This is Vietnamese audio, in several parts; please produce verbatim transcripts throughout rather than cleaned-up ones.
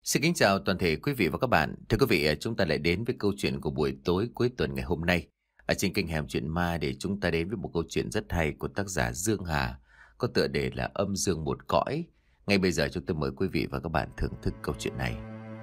Xin kính chào toàn thể quý vị và các bạn. Thưa quý vị, chúng ta lại đến với câu chuyện của buổi tối cuối tuần ngày hôm nay. Ở trên kênh Hẻm Chuyện Ma để chúng ta đến với một câu chuyện rất hay của tác giả Dương Hà, có tựa đề là Âm Dương Một Cõi. Ngay bây giờ chúng tôi mời quý vị và các bạn thưởng thức câu chuyện này.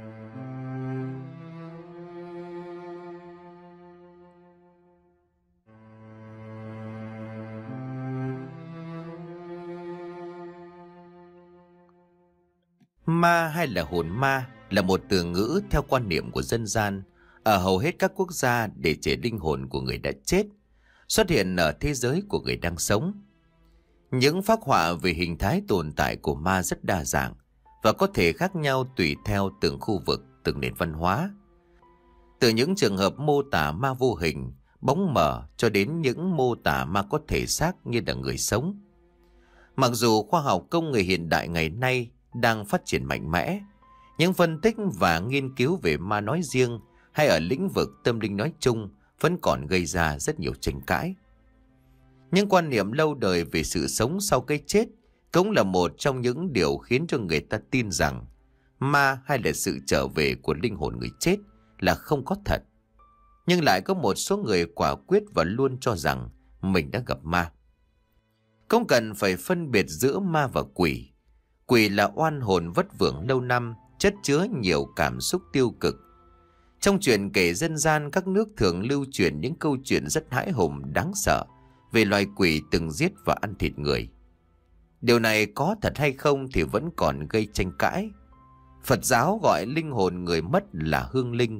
Ma hay là hồn ma là một từ ngữ theo quan niệm của dân gian ở hầu hết các quốc gia để chỉ linh hồn của người đã chết xuất hiện ở thế giới của người đang sống. Những phác họa về hình thái tồn tại của ma rất đa dạng và có thể khác nhau tùy theo từng khu vực, từng nền văn hóa. Từ những trường hợp mô tả ma vô hình, bóng mờ cho đến những mô tả ma có thể xác như là người sống. Mặc dù khoa học công nghệ hiện đại ngày nay đang phát triển mạnh mẽ, những phân tích và nghiên cứu về ma nói riêng hay ở lĩnh vực tâm linh nói chung vẫn còn gây ra rất nhiều tranh cãi. Những quan niệm lâu đời về sự sống sau cái chết cũng là một trong những điều khiến cho người ta tin rằng ma hay là sự trở về của linh hồn người chết là không có thật. Nhưng lại có một số người quả quyết và luôn cho rằng mình đã gặp ma. Không cần phải phân biệt giữa ma và quỷ. Quỷ là oan hồn vất vưởng lâu năm, chất chứa nhiều cảm xúc tiêu cực. Trong chuyện kể dân gian, các nước thường lưu truyền những câu chuyện rất hãi hùng đáng sợ về loài quỷ từng giết và ăn thịt người. Điều này có thật hay không thì vẫn còn gây tranh cãi. Phật giáo gọi linh hồn người mất là hương linh.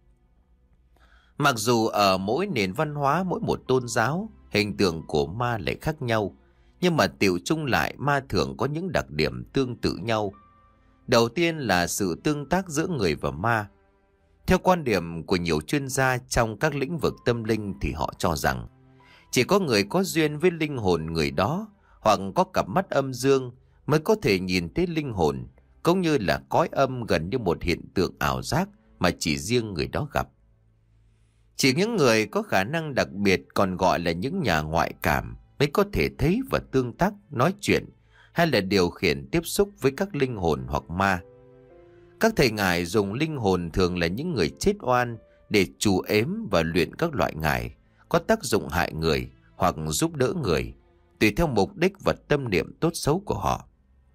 Mặc dù ở mỗi nền văn hóa, mỗi một tôn giáo, hình tượng của ma lại khác nhau, nhưng mà tiểu chung lại ma thường có những đặc điểm tương tự nhau. Đầu tiên là sự tương tác giữa người và ma. Theo quan điểm của nhiều chuyên gia trong các lĩnh vực tâm linh thì họ cho rằng chỉ có người có duyên với linh hồn người đó hoặc có cặp mắt âm dương mới có thể nhìn thấy linh hồn, cũng như là cõi âm gần như một hiện tượng ảo giác mà chỉ riêng người đó gặp. Chỉ những người có khả năng đặc biệt, còn gọi là những nhà ngoại cảm, mới có thể thấy và tương tác, nói chuyện hay là điều khiển tiếp xúc với các linh hồn hoặc ma. Các thầy ngải dùng linh hồn thường là những người chết oan để trù ếm và luyện các loại ngải có tác dụng hại người hoặc giúp đỡ người, tùy theo mục đích và tâm niệm tốt xấu của họ.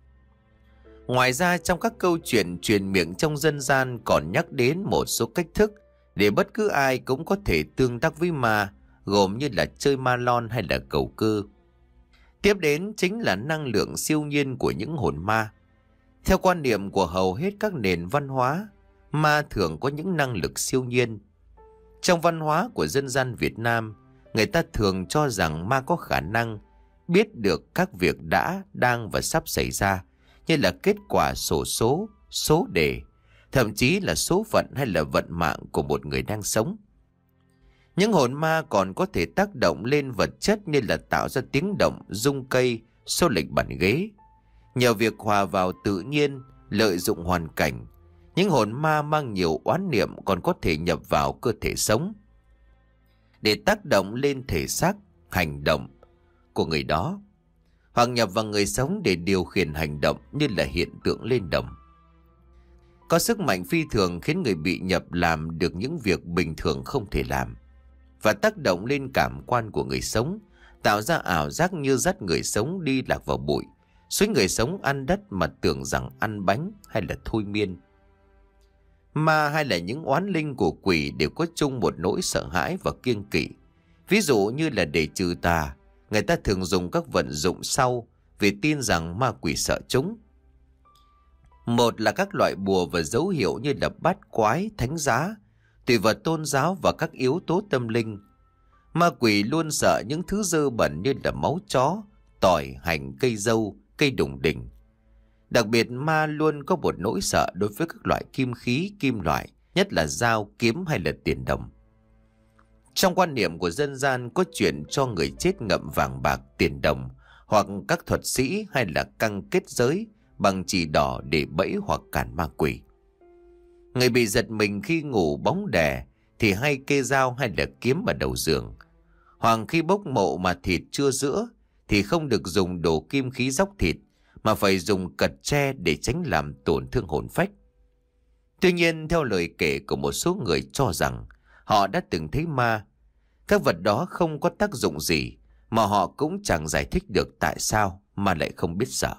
Ngoài ra, trong các câu chuyện truyền miệng trong dân gian còn nhắc đến một số cách thức để bất cứ ai cũng có thể tương tác với ma, gồm như là chơi ma lon hay là cầu cơ. Tiếp đến chính là năng lượng siêu nhiên của những hồn ma. Theo quan niệm của hầu hết các nền văn hóa, ma thường có những năng lực siêu nhiên. Trong văn hóa của dân gian Việt Nam, người ta thường cho rằng ma có khả năng biết được các việc đã, đang và sắp xảy ra, như là kết quả xổ số, số đề, thậm chí là số phận hay là vận mạng của một người đang sống. Những hồn ma còn có thể tác động lên vật chất như là tạo ra tiếng động, rung cây, xô lệch bàn ghế. Nhờ việc hòa vào tự nhiên, lợi dụng hoàn cảnh, những hồn ma mang nhiều oán niệm còn có thể nhập vào cơ thể sống để tác động lên thể xác, hành động của người đó, hoặc nhập vào người sống để điều khiển hành động như là hiện tượng lên đồng. Có sức mạnh phi thường khiến người bị nhập làm được những việc bình thường không thể làm, và tác động lên cảm quan của người sống, tạo ra ảo giác như dắt người sống đi lạc vào bụi, suối người sống ăn đất mà tưởng rằng ăn bánh hay là thôi miên. Ma hay là những oán linh của quỷ đều có chung một nỗi sợ hãi và kiêng kỵ. Ví dụ như là để trừ tà, người ta thường dùng các vận dụng sau vì tin rằng ma quỷ sợ chúng. Một là các loại bùa và dấu hiệu như là bát quái, thánh giá, tùy vào tôn giáo và các yếu tố tâm linh. Ma quỷ luôn sợ những thứ dơ bẩn như là máu chó, tỏi, hành, cây dâu, cây đùng đỉnh. Đặc biệt, ma luôn có một nỗi sợ đối với các loại kim khí, kim loại, nhất là dao, kiếm hay là tiền đồng. Trong quan niệm của dân gian có chuyện cho người chết ngậm vàng bạc, tiền đồng, hoặc các thuật sĩ hay là căng kết giới bằng chỉ đỏ để bẫy hoặc cản ma quỷ. Người bị giật mình khi ngủ bóng đè thì hay kê dao hay là kiếm ở đầu giường. Hoặc khi bốc mộ mà thịt chưa giã thì không được dùng đồ kim khí róc thịt, mà phải dùng cật tre để tránh làm tổn thương hồn phách. Tuy nhiên, theo lời kể của một số người cho rằng họ đã từng thấy ma, các vật đó không có tác dụng gì, mà họ cũng chẳng giải thích được tại sao ma lại không biết sợ.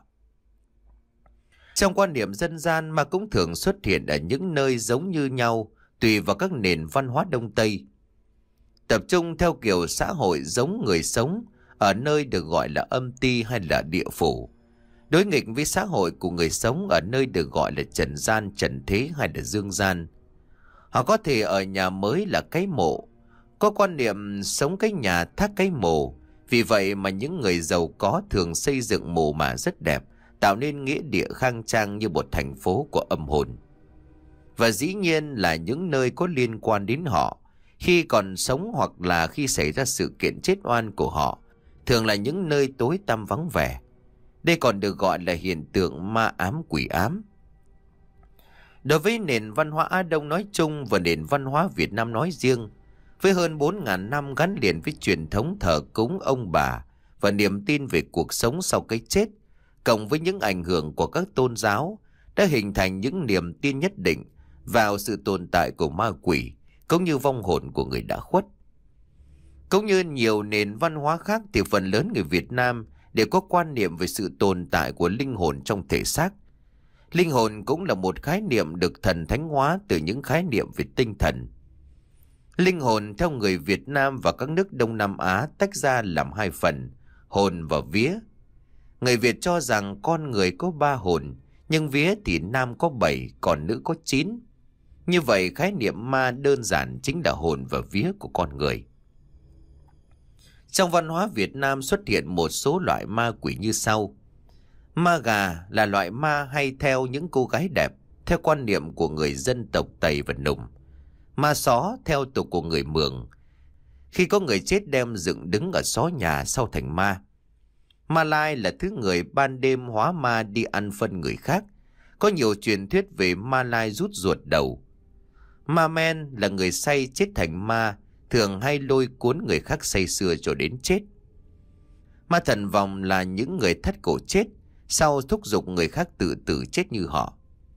Trong quan niệm dân gian, ma cũng thường xuất hiện ở những nơi giống như nhau, tùy vào các nền văn hóa Đông Tây. Tập trung theo kiểu xã hội giống người sống ở nơi được gọi là âm ti hay là địa phủ, đối nghịch với xã hội của người sống ở nơi được gọi là trần gian, trần thế hay là dương gian. Họ có thể ở nhà mới là cái mộ, có quan niệm sống cái nhà thác cái mồ. Vì vậy mà những người giàu có thường xây dựng mồ mả rất đẹp, tạo nên nghĩa địa khang trang như một thành phố của âm hồn. Và dĩ nhiên là những nơi có liên quan đến họ khi còn sống, hoặc là khi xảy ra sự kiện chết oan của họ, thường là những nơi tối tăm vắng vẻ. Đây còn được gọi là hiện tượng ma ám quỷ ám. Đối với nền văn hóa Á Đông nói chung và nền văn hóa Việt Nam nói riêng, với hơn bốn nghìn năm gắn liền với truyền thống thờ cúng ông bà và niềm tin về cuộc sống sau cái chết, cộng với những ảnh hưởng của các tôn giáo, đã hình thành những niềm tin nhất định vào sự tồn tại của ma quỷ, cũng như vong hồn của người đã khuất. Cũng như nhiều nền văn hóa khác thì phần lớn người Việt Nam đều có quan niệm về sự tồn tại của linh hồn trong thể xác. Linh hồn cũng là một khái niệm được thần thánh hóa từ những khái niệm về tinh thần. Linh hồn theo người Việt Nam và các nước Đông Nam Á tách ra làm hai phần, hồn và vía. Người Việt cho rằng con người có ba hồn, nhưng vía thì nam có bảy, còn nữ có chín. Như vậy, khái niệm ma đơn giản chính là hồn và vía của con người. Trong văn hóa Việt Nam xuất hiện một số loại ma quỷ như sau. Ma gà là loại ma hay theo những cô gái đẹp, theo quan niệm của người dân tộc Tây và Nùng. Ma só theo tục của người Mường, khi có người chết đem dựng đứng ở xó nhà sau thành ma. Ma lai là thứ người ban đêm hóa ma đi ăn phân người khác. Có nhiều truyền thuyết về ma lai rút ruột đầu. Ma men là người say chết thành ma, thường hay lôi cuốn người khác say sưa cho đến chết. Ma thần vòng là những người thắt cổ chết, sau thúc giục người khác tự tử chết như họ.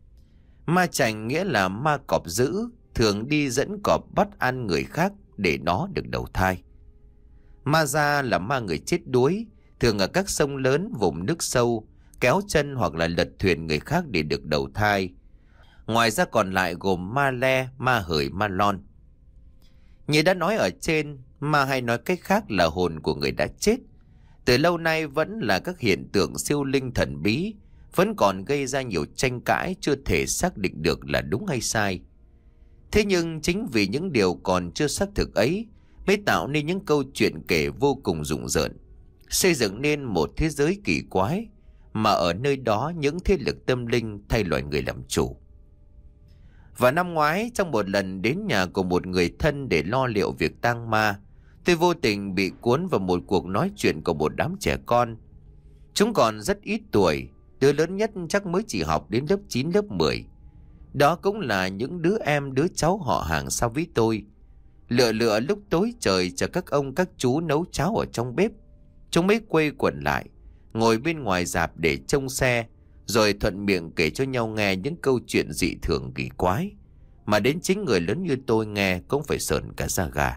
Ma chành nghĩa là ma cọp dữ, thường đi dẫn cọp bắt ăn người khác để nó được đầu thai. Ma da là ma người chết đuối, thường ở các sông lớn, vùng nước sâu, kéo chân hoặc là lật thuyền người khác để được đầu thai. Ngoài ra còn lại gồm ma le, ma hởi, ma lon. Như đã nói ở trên, ma hay nói cách khác là hồn của người đã chết, từ lâu nay vẫn là các hiện tượng siêu linh thần bí, vẫn còn gây ra nhiều tranh cãi chưa thể xác định được là đúng hay sai. Thế nhưng chính vì những điều còn chưa xác thực ấy mới tạo nên những câu chuyện kể vô cùng rùng rợn, xây dựng nên một thế giới kỳ quái mà ở nơi đó những thế lực tâm linh thay loài người làm chủ. Và năm ngoái, trong một lần đến nhà của một người thân để lo liệu việc tang ma, tôi vô tình bị cuốn vào một cuộc nói chuyện của một đám trẻ con. Chúng còn rất ít tuổi, đứa lớn nhất chắc mới chỉ học đến lớp chín, lớp mười. Đó cũng là những đứa em đứa cháu họ hàng sau với tôi. Lựa lựa lúc tối trời chờ các ông các chú nấu cháo ở trong bếp, chúng mới quây quần lại, ngồi bên ngoài rạp để trông xe, rồi thuận miệng kể cho nhau nghe những câu chuyện dị thường kỳ quái, mà đến chính người lớn như tôi nghe cũng phải sởn cả da gà.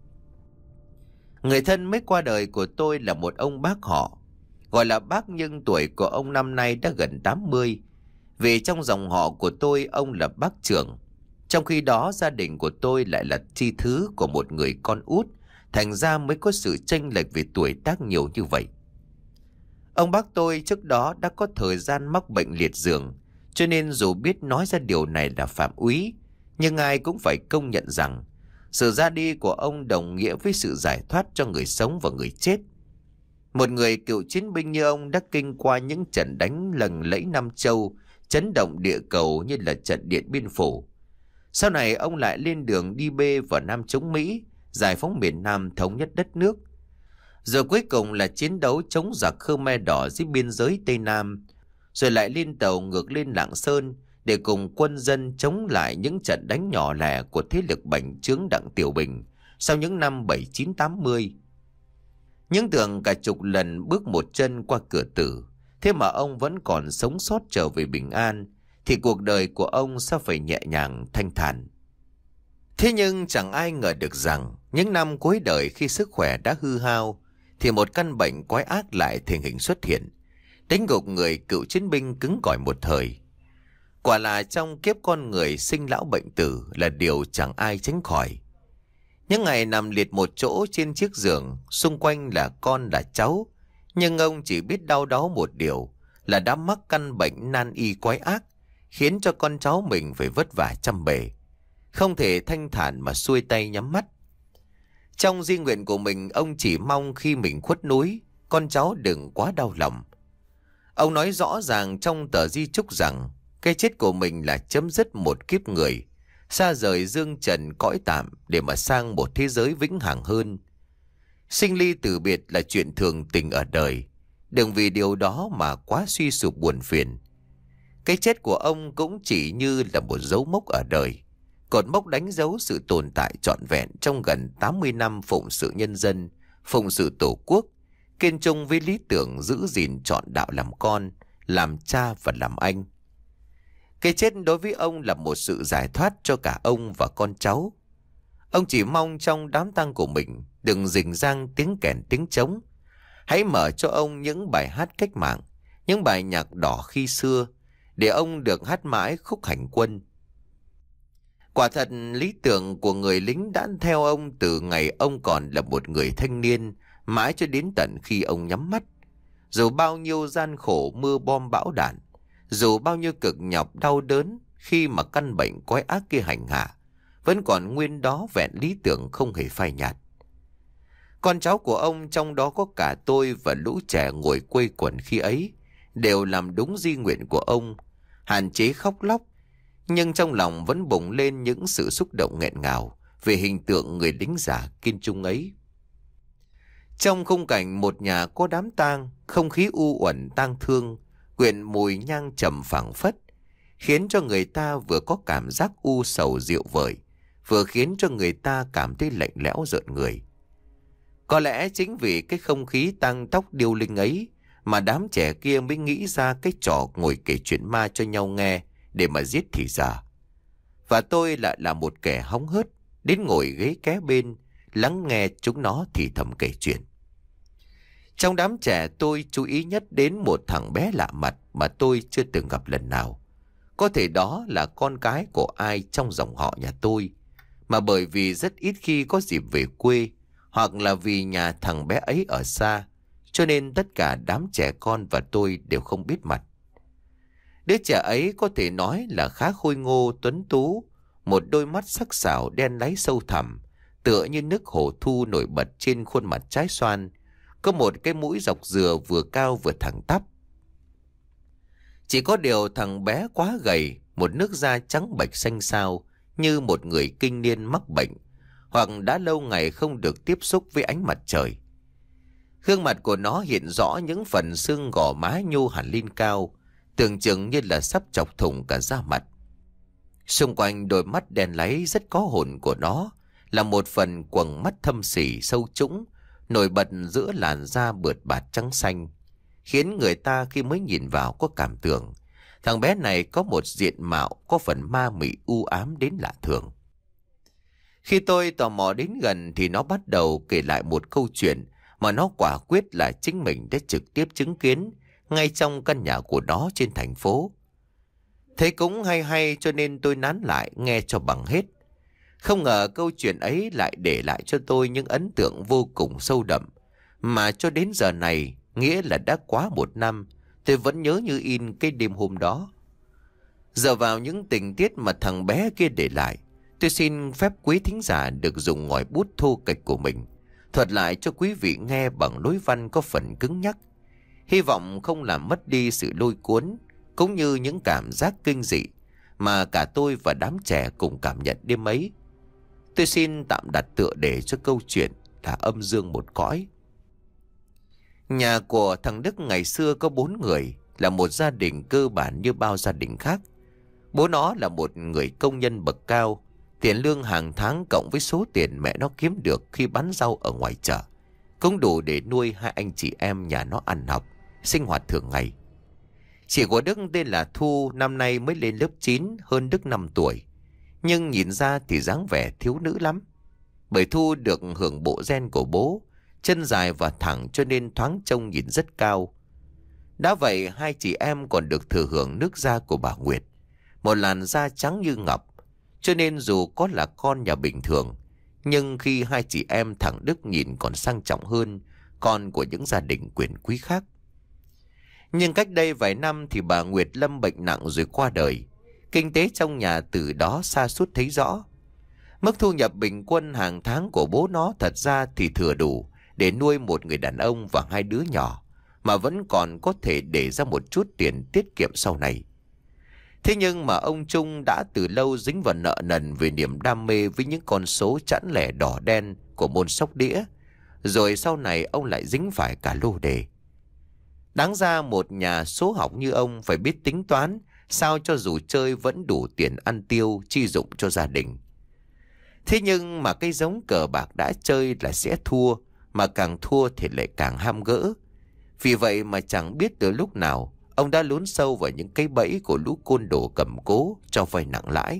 Người thân mới qua đời của tôi là một ông bác họ, gọi là bác nhưng tuổi của ông năm nay đã gần tám mươi. Vì trong dòng họ của tôi ông là bác trưởng, trong khi đó gia đình của tôi lại là chi thứ của một người con út, thành ra mới có sự chênh lệch về tuổi tác nhiều như vậy. Ông bác tôi trước đó đã có thời gian mắc bệnh liệt giường, cho nên dù biết nói ra điều này là phạm úy, nhưng ai cũng phải công nhận rằng sự ra đi của ông đồng nghĩa với sự giải thoát cho người sống và người chết. Một người cựu chiến binh như ông đã kinh qua những trận đánh lừng lẫy Nam Châu, chấn động địa cầu như là trận Điện Biên Phủ. Sau này ông lại lên đường đi bê vào Nam chống Mỹ, giải phóng miền Nam, thống nhất đất nước. Rồi cuối cùng là chiến đấu chống giặc Khmer Đỏ dưới biên giới Tây Nam, rồi lại lên tàu ngược lên Lạng Sơn để cùng quân dân chống lại những trận đánh nhỏ lẻ của thế lực bành trướng Đặng Tiểu Bình sau những năm bảy chín tám mươi. Những tưởng cả chục lần bước một chân qua cửa tử, thế mà ông vẫn còn sống sót trở về bình an, thì cuộc đời của ông sẽ phải nhẹ nhàng thanh thản. Thế nhưng chẳng ai ngờ được rằng những năm cuối đời khi sức khỏe đã hư hao thì một căn bệnh quái ác lại thành hình xuất hiện, đánh gục người cựu chiến binh cứng cỏi một thời. Quả là trong kiếp con người sinh lão bệnh tử là điều chẳng ai tránh khỏi. Những ngày nằm liệt một chỗ trên chiếc giường, xung quanh là con là cháu, nhưng ông chỉ biết đau đáu một điều là đã mắc căn bệnh nan y quái ác, khiến cho con cháu mình phải vất vả trăm bề, không thể thanh thản mà xuôi tay nhắm mắt. Trong di nguyện của mình, ông chỉ mong khi mình khuất núi, con cháu đừng quá đau lòng. Ông nói rõ ràng trong tờ di chúc rằng cái chết của mình là chấm dứt một kiếp người, xa rời dương trần cõi tạm để mà sang một thế giới vĩnh hằng hơn. Sinh ly tử biệt là chuyện thường tình ở đời, đừng vì điều đó mà quá suy sụp buồn phiền. Cái chết của ông cũng chỉ như là một dấu mốc ở đời, cột mốc đánh dấu sự tồn tại trọn vẹn trong gần tám mươi năm phụng sự nhân dân, phụng sự tổ quốc, kiên trung với lý tưởng giữ gìn trọn đạo làm con, làm cha và làm anh. Cái chết đối với ông là một sự giải thoát cho cả ông và con cháu. Ông chỉ mong trong đám tang của mình đừng rình rang tiếng kèn tiếng trống. Hãy mở cho ông những bài hát cách mạng, những bài nhạc đỏ khi xưa, để ông được hát mãi khúc hành quân. Quả thật, lý tưởng của người lính đã theo ông từ ngày ông còn là một người thanh niên, mãi cho đến tận khi ông nhắm mắt. Dù bao nhiêu gian khổ mưa bom bão đạn, dù bao nhiêu cực nhọc đau đớn khi mà căn bệnh quái ác kia hành hạ, vẫn còn nguyên đó vẹn lý tưởng không hề phai nhạt. Con cháu của ông, trong đó có cả tôi và lũ trẻ ngồi quây quần khi ấy, đều làm đúng di nguyện của ông, hạn chế khóc lóc, nhưng trong lòng vẫn bùng lên những sự xúc động nghẹn ngào về hình tượng người lính già kiên trung ấy. Trong khung cảnh một nhà có đám tang, không khí u uẩn tang thương, quyện mùi nhang trầm phảng phất, khiến cho người ta vừa có cảm giác u sầu dịu vợi, vừa khiến cho người ta cảm thấy lạnh lẽo rợn người. Có lẽ chính vì cái không khí tang tóc điêu linh ấy mà đám trẻ kia mới nghĩ ra cái trò ngồi kể chuyện ma cho nhau nghe để mà giết thì giả. Và tôi lại là một kẻ hóng hớt đến ngồi ghế kế bên, lắng nghe chúng nó thì thầm kể chuyện. Trong đám trẻ, tôi chú ý nhất đến một thằng bé lạ mặt mà tôi chưa từng gặp lần nào. Có thể đó là con cái của ai trong dòng họ nhà tôi, mà bởi vì rất ít khi có dịp về quê, hoặc là vì nhà thằng bé ấy ở xa, cho nên tất cả đám trẻ con và tôi đều không biết mặt. Đứa trẻ ấy có thể nói là khá khôi ngô tuấn tú, một đôi mắt sắc sảo đen láy sâu thẳm, tựa như nước hồ thu nổi bật trên khuôn mặt trái xoan, có một cái mũi dọc dừa vừa cao vừa thẳng tắp. Chỉ có điều thằng bé quá gầy, một nước da trắng bệch xanh xao, như một người kinh niên mắc bệnh, hoặc đã lâu ngày không được tiếp xúc với ánh mặt trời. Gương mặt của nó hiện rõ những phần xương gò má nhô hẳn lên cao, tưởng chừng như là sắp chọc thủng cả da mặt. Xung quanh đôi mắt đen láy rất có hồn của nó là một phần quầng mắt thâm sỉ sâu trũng, nổi bật giữa làn da bượt bạt trắng xanh, khiến người ta khi mới nhìn vào có cảm tưởng thằng bé này có một diện mạo có phần ma mị u ám đến lạ thường. Khi tôi tò mò đến gần thì nó bắt đầu kể lại một câu chuyện mà nó quả quyết là chính mình đã trực tiếp chứng kiến ngay trong căn nhà của nó trên thành phố. Thấy cũng hay hay cho nên tôi nán lại nghe cho bằng hết. Không ngờ câu chuyện ấy lại để lại cho tôi những ấn tượng vô cùng sâu đậm, mà cho đến giờ này, nghĩa là đã quá một năm, tôi vẫn nhớ như in cái đêm hôm đó. Dựa vào những tình tiết mà thằng bé kia để lại, tôi xin phép quý thính giả được dùng ngòi bút thô kệch của mình thuật lại cho quý vị nghe bằng lối văn có phần cứng nhắc, hy vọng không làm mất đi sự lôi cuốn cũng như những cảm giác kinh dị mà cả tôi và đám trẻ cùng cảm nhận đêm ấy. Tôi xin tạm đặt tựa đề cho câu chuyện là Âm Dương Một Cõi. Nhà của thằng Đức ngày xưa có bốn người, là một gia đình cơ bản như bao gia đình khác. Bố nó là một người công nhân bậc cao, tiền lương hàng tháng cộng với số tiền mẹ nó kiếm được khi bán rau ở ngoài chợ cũng đủ để nuôi hai anh chị em nhà nó ăn học, sinh hoạt thường ngày. Chị của Đức tên là Thu, năm nay mới lên lớp chín, hơn Đức năm tuổi. Nhưng nhìn ra thì dáng vẻ thiếu nữ lắm. Bởi Thu được hưởng bộ gen của bố, chân dài và thẳng cho nên thoáng trông nhìn rất cao. Đã vậy hai chị em còn được thừa hưởng nước da của bà Nguyệt, một làn da trắng như ngọc. Cho nên dù có là con nhà bình thường, nhưng khi hai chị em thằng Đức nhìn còn sang trọng hơn con của những gia đình quyền quý khác. Nhưng cách đây vài năm thì bà Nguyệt lâm bệnh nặng rồi qua đời. Kinh tế trong nhà từ đó sa sút thấy rõ. Mức thu nhập bình quân hàng tháng của bố nó thật ra thì thừa đủ để nuôi một người đàn ông và hai đứa nhỏ, mà vẫn còn có thể để ra một chút tiền tiết kiệm sau này. Thế nhưng mà ông Trung đã từ lâu dính vào nợ nần vì niềm đam mê với những con số chẵn lẻ đỏ đen của môn sóc đĩa. Rồi sau này ông lại dính phải cả lô đề. Đáng ra một nhà số học như ông phải biết tính toán sao cho dù chơi vẫn đủ tiền ăn tiêu chi dụng cho gia đình. Thế nhưng mà cái giống cờ bạc đã chơi là sẽ thua, mà càng thua thì lại càng ham gỡ. Vì vậy mà chẳng biết từ lúc nào ông đã lún sâu vào những cái bẫy của lũ côn đồ cầm cố cho vay nặng lãi.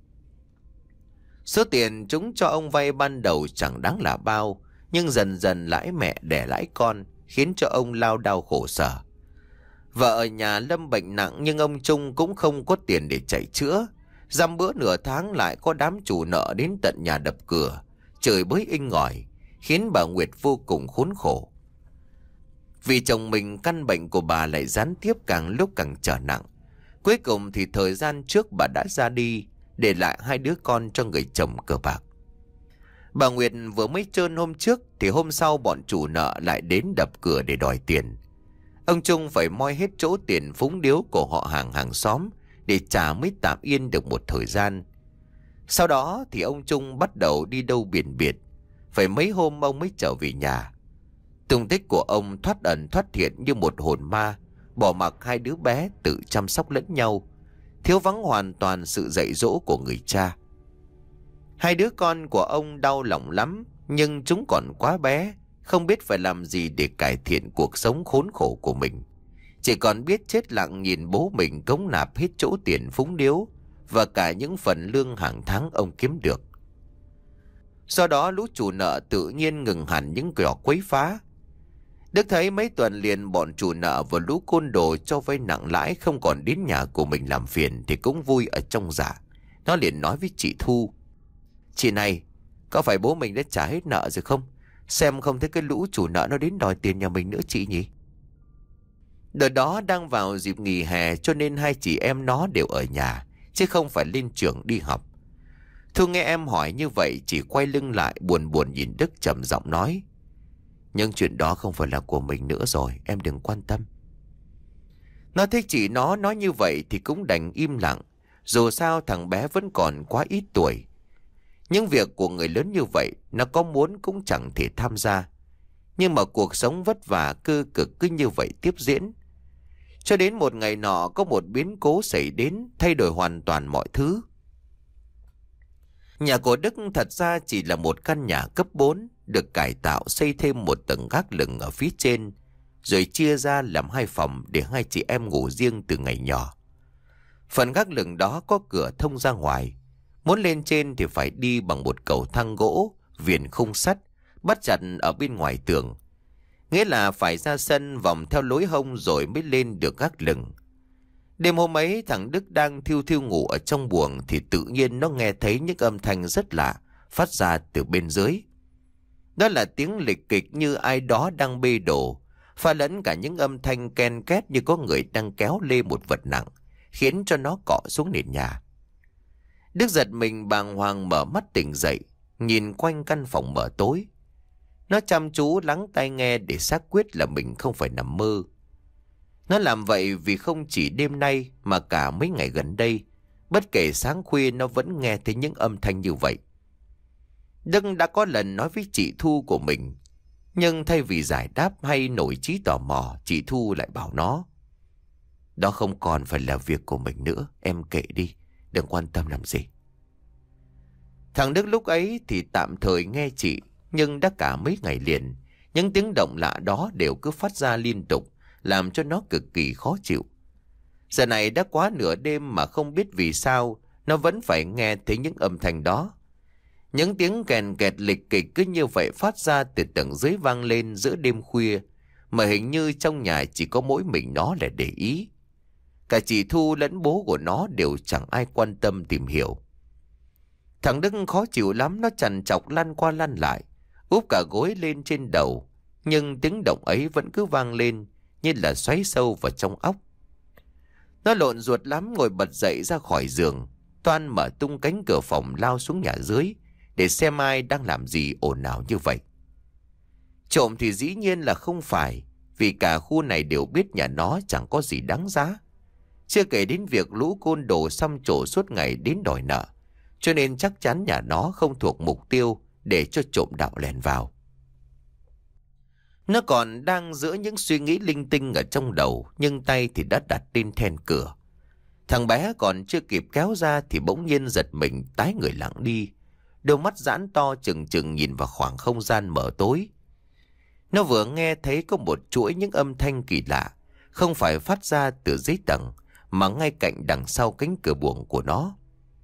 Số tiền chúng cho ông vay ban đầu chẳng đáng là bao, nhưng dần dần lãi mẹ đẻ lãi con khiến cho ông lao đao khổ sở. Vợ ở nhà lâm bệnh nặng nhưng ông Trung cũng không có tiền để chạy chữa. Dăm bữa nửa tháng lại có đám chủ nợ đến tận nhà đập cửa, chửi bới inh ỏi, khiến bà Nguyệt vô cùng khốn khổ. Vì chồng mình căn bệnh của bà lại gián tiếp càng lúc càng trở nặng. Cuối cùng thì thời gian trước bà đã ra đi, để lại hai đứa con cho người chồng cờ bạc. Bà Nguyệt vừa mới trơn hôm trước thì hôm sau bọn chủ nợ lại đến đập cửa để đòi tiền. Ông Trung phải moi hết chỗ tiền phúng điếu của họ hàng hàng xóm để trả mới tạm yên được một thời gian. Sau đó thì ông Trung bắt đầu đi đâu biển biệt, phải mấy hôm ông mới trở về nhà. Tung tích của ông thoát ẩn thoát hiện như một hồn ma, bỏ mặc hai đứa bé tự chăm sóc lẫn nhau, thiếu vắng hoàn toàn sự dạy dỗ của người cha. Hai đứa con của ông đau lòng lắm, nhưng chúng còn quá bé, không biết phải làm gì để cải thiện cuộc sống khốn khổ của mình. Chỉ còn biết chết lặng nhìn bố mình cống nạp hết chỗ tiền phúng điếu và cả những phần lương hàng tháng ông kiếm được. Do đó lũ chủ nợ tự nhiên ngừng hẳn những trò quấy phá. Đức thấy mấy tuần liền bọn chủ nợ và lũ côn đồ cho vay nặng lãi không còn đến nhà của mình làm phiền thì cũng vui ở trong dạ. Nó liền nói với chị Thu: "Chị này, có phải bố mình đã trả hết nợ rồi không? Xem không thấy cái lũ chủ nợ nó đến đòi tiền nhà mình nữa chị nhỉ?" Đợt đó đang vào dịp nghỉ hè cho nên hai chị em nó đều ở nhà, chứ không phải lên trường đi học. Thu nghe em hỏi như vậy chỉ quay lưng lại buồn buồn nhìn Đức, trầm giọng nói: "Nhưng chuyện đó không phải là của mình nữa rồi, em đừng quan tâm." Nó thấy chị nó nói như vậy thì cũng đành im lặng. Dù sao thằng bé vẫn còn quá ít tuổi. Những việc của người lớn như vậy nó có muốn cũng chẳng thể tham gia. Nhưng mà cuộc sống vất vả cơ cực cứ như vậy tiếp diễn. Cho đến một ngày nọ có một biến cố xảy đến, thay đổi hoàn toàn mọi thứ. Nhà của Đức thật ra chỉ là một căn nhà cấp bốn, được cải tạo xây thêm một tầng gác lửng ở phía trên, rồi chia ra làm hai phòng để hai chị em ngủ riêng từ ngày nhỏ. Phần gác lửng đó có cửa thông ra ngoài. Muốn lên trên thì phải đi bằng một cầu thang gỗ, viền khung sắt, bắt chặt ở bên ngoài tường. Nghĩa là phải ra sân vòng theo lối hông rồi mới lên được gác lửng. Đêm hôm ấy thằng Đức đang thiêu thiêu ngủ ở trong buồng thì tự nhiên nó nghe thấy những âm thanh rất lạ phát ra từ bên dưới. Đó là tiếng lịch kịch như ai đó đang bê đồ, pha lẫn cả những âm thanh ken két như có người đang kéo lê một vật nặng, khiến cho nó cọ xuống nền nhà. Đức giật mình bàng hoàng mở mắt tỉnh dậy, nhìn quanh căn phòng mờ tối. Nó chăm chú lắng tai nghe để xác quyết là mình không phải nằm mơ. Nó làm vậy vì không chỉ đêm nay mà cả mấy ngày gần đây, bất kể sáng khuya nó vẫn nghe thấy những âm thanh như vậy. Đức đã có lần nói với chị Thu của mình, nhưng thay vì giải đáp hay nổi trí tò mò, chị Thu lại bảo nó: "Đó không còn phải là việc của mình nữa, em kệ đi, đừng quan tâm làm gì." Thằng Đức lúc ấy thì tạm thời nghe chị, nhưng đã cả mấy ngày liền, những tiếng động lạ đó đều cứ phát ra liên tục, làm cho nó cực kỳ khó chịu. Giờ này đã quá nửa đêm mà không biết vì sao nó vẫn phải nghe thấy những âm thanh đó. Những tiếng kèn kẹt lịch kịch cứ như vậy phát ra từ tầng dưới vang lên giữa đêm khuya, mà hình như trong nhà chỉ có mỗi mình nó là để ý. Cả chị Thu lẫn bố của nó đều chẳng ai quan tâm tìm hiểu. Thằng Đức khó chịu lắm, nó trằn trọc lăn qua lăn lại, úp cả gối lên trên đầu, nhưng tiếng động ấy vẫn cứ vang lên như là xoáy sâu vào trong óc. Nó lộn ruột lắm, ngồi bật dậy ra khỏi giường, toan mở tung cánh cửa phòng lao xuống nhà dưới để xem ai đang làm gì ồn ào như vậy. Trộm thì dĩ nhiên là không phải, vì cả khu này đều biết nhà nó chẳng có gì đáng giá. Chưa kể đến việc lũ côn đồ xăm trổ suốt ngày đến đòi nợ, cho nên chắc chắn nhà nó không thuộc mục tiêu để cho trộm đạo lèn vào. Nó còn đang giữa những suy nghĩ linh tinh ở trong đầu, nhưng tay thì đã đặt lên then cửa. Thằng bé còn chưa kịp kéo ra thì bỗng nhiên giật mình tái người lặng đi, đôi mắt giãn to trừng trừng nhìn vào khoảng không gian mờ tối. Nó vừa nghe thấy có một chuỗi những âm thanh kỳ lạ, không phải phát ra từ dưới tầng, mà ngay cạnh đằng sau cánh cửa buồng của nó.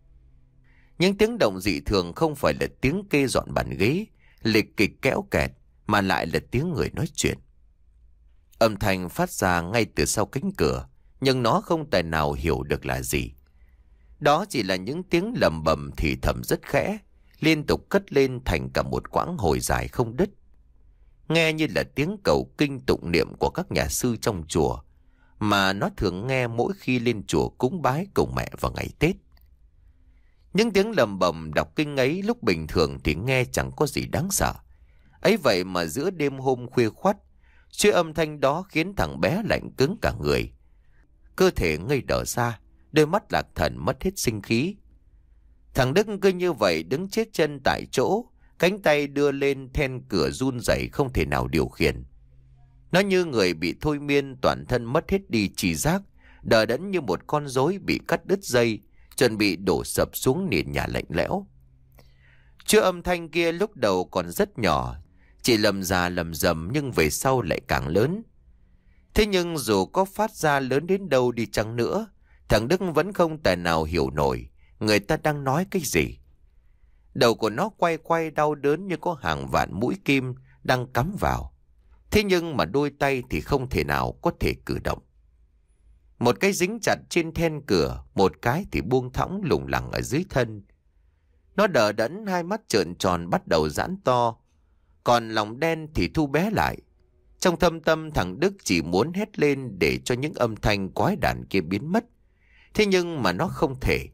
Những tiếng động dị thường không phải là tiếng kê dọn bàn ghế, lịch kịch kéo kẹt, mà lại là tiếng người nói chuyện. Âm thanh phát ra ngay từ sau cánh cửa, nhưng nó không tài nào hiểu được là gì. Đó chỉ là những tiếng lầm bầm thì thầm rất khẽ, liên tục cất lên thành cả một quãng hồi dài không đứt. Nghe như là tiếng cầu kinh tụng niệm của các nhà sư trong chùa, mà nó thường nghe mỗi khi lên chùa cúng bái cầu mẹ vào ngày Tết. Những tiếng lầm bầm đọc kinh ấy lúc bình thường thì nghe chẳng có gì đáng sợ. Ấy vậy mà giữa đêm hôm khuya khoắt, chuỗi âm thanh đó khiến thằng bé lạnh cứng cả người. Cơ thể ngây đờ ra, đôi mắt lạc thần mất hết sinh khí. Thằng Đức cứ như vậy đứng chết chân tại chỗ, cánh tay đưa lên then cửa run rẩy không thể nào điều khiển. Nó như người bị thôi miên, toàn thân mất hết đi trí giác, đờ đẫn như một con rối bị cắt đứt dây, chuẩn bị đổ sập xuống nền nhà lạnh lẽo. Chuỗi âm thanh kia lúc đầu còn rất nhỏ, chỉ lầm già lầm rầm, nhưng về sau lại càng lớn. Thế nhưng dù có phát ra lớn đến đâu đi chăng nữa, thằng Đức vẫn không tài nào hiểu nổi người ta đang nói cái gì. Đầu của nó quay quay đau đớn như có hàng vạn mũi kim đang cắm vào. Thế nhưng mà đôi tay thì không thể nào có thể cử động. Một cái dính chặt trên then cửa, một cái thì buông thõng lủng lẳng ở dưới thân. Nó đờ đẫn, hai mắt trợn tròn bắt đầu giãn to, còn lòng đen thì thu bé lại. Trong thâm tâm thằng Đức chỉ muốn hét lên để cho những âm thanh quái đản kia biến mất. Thế nhưng mà nó không thể.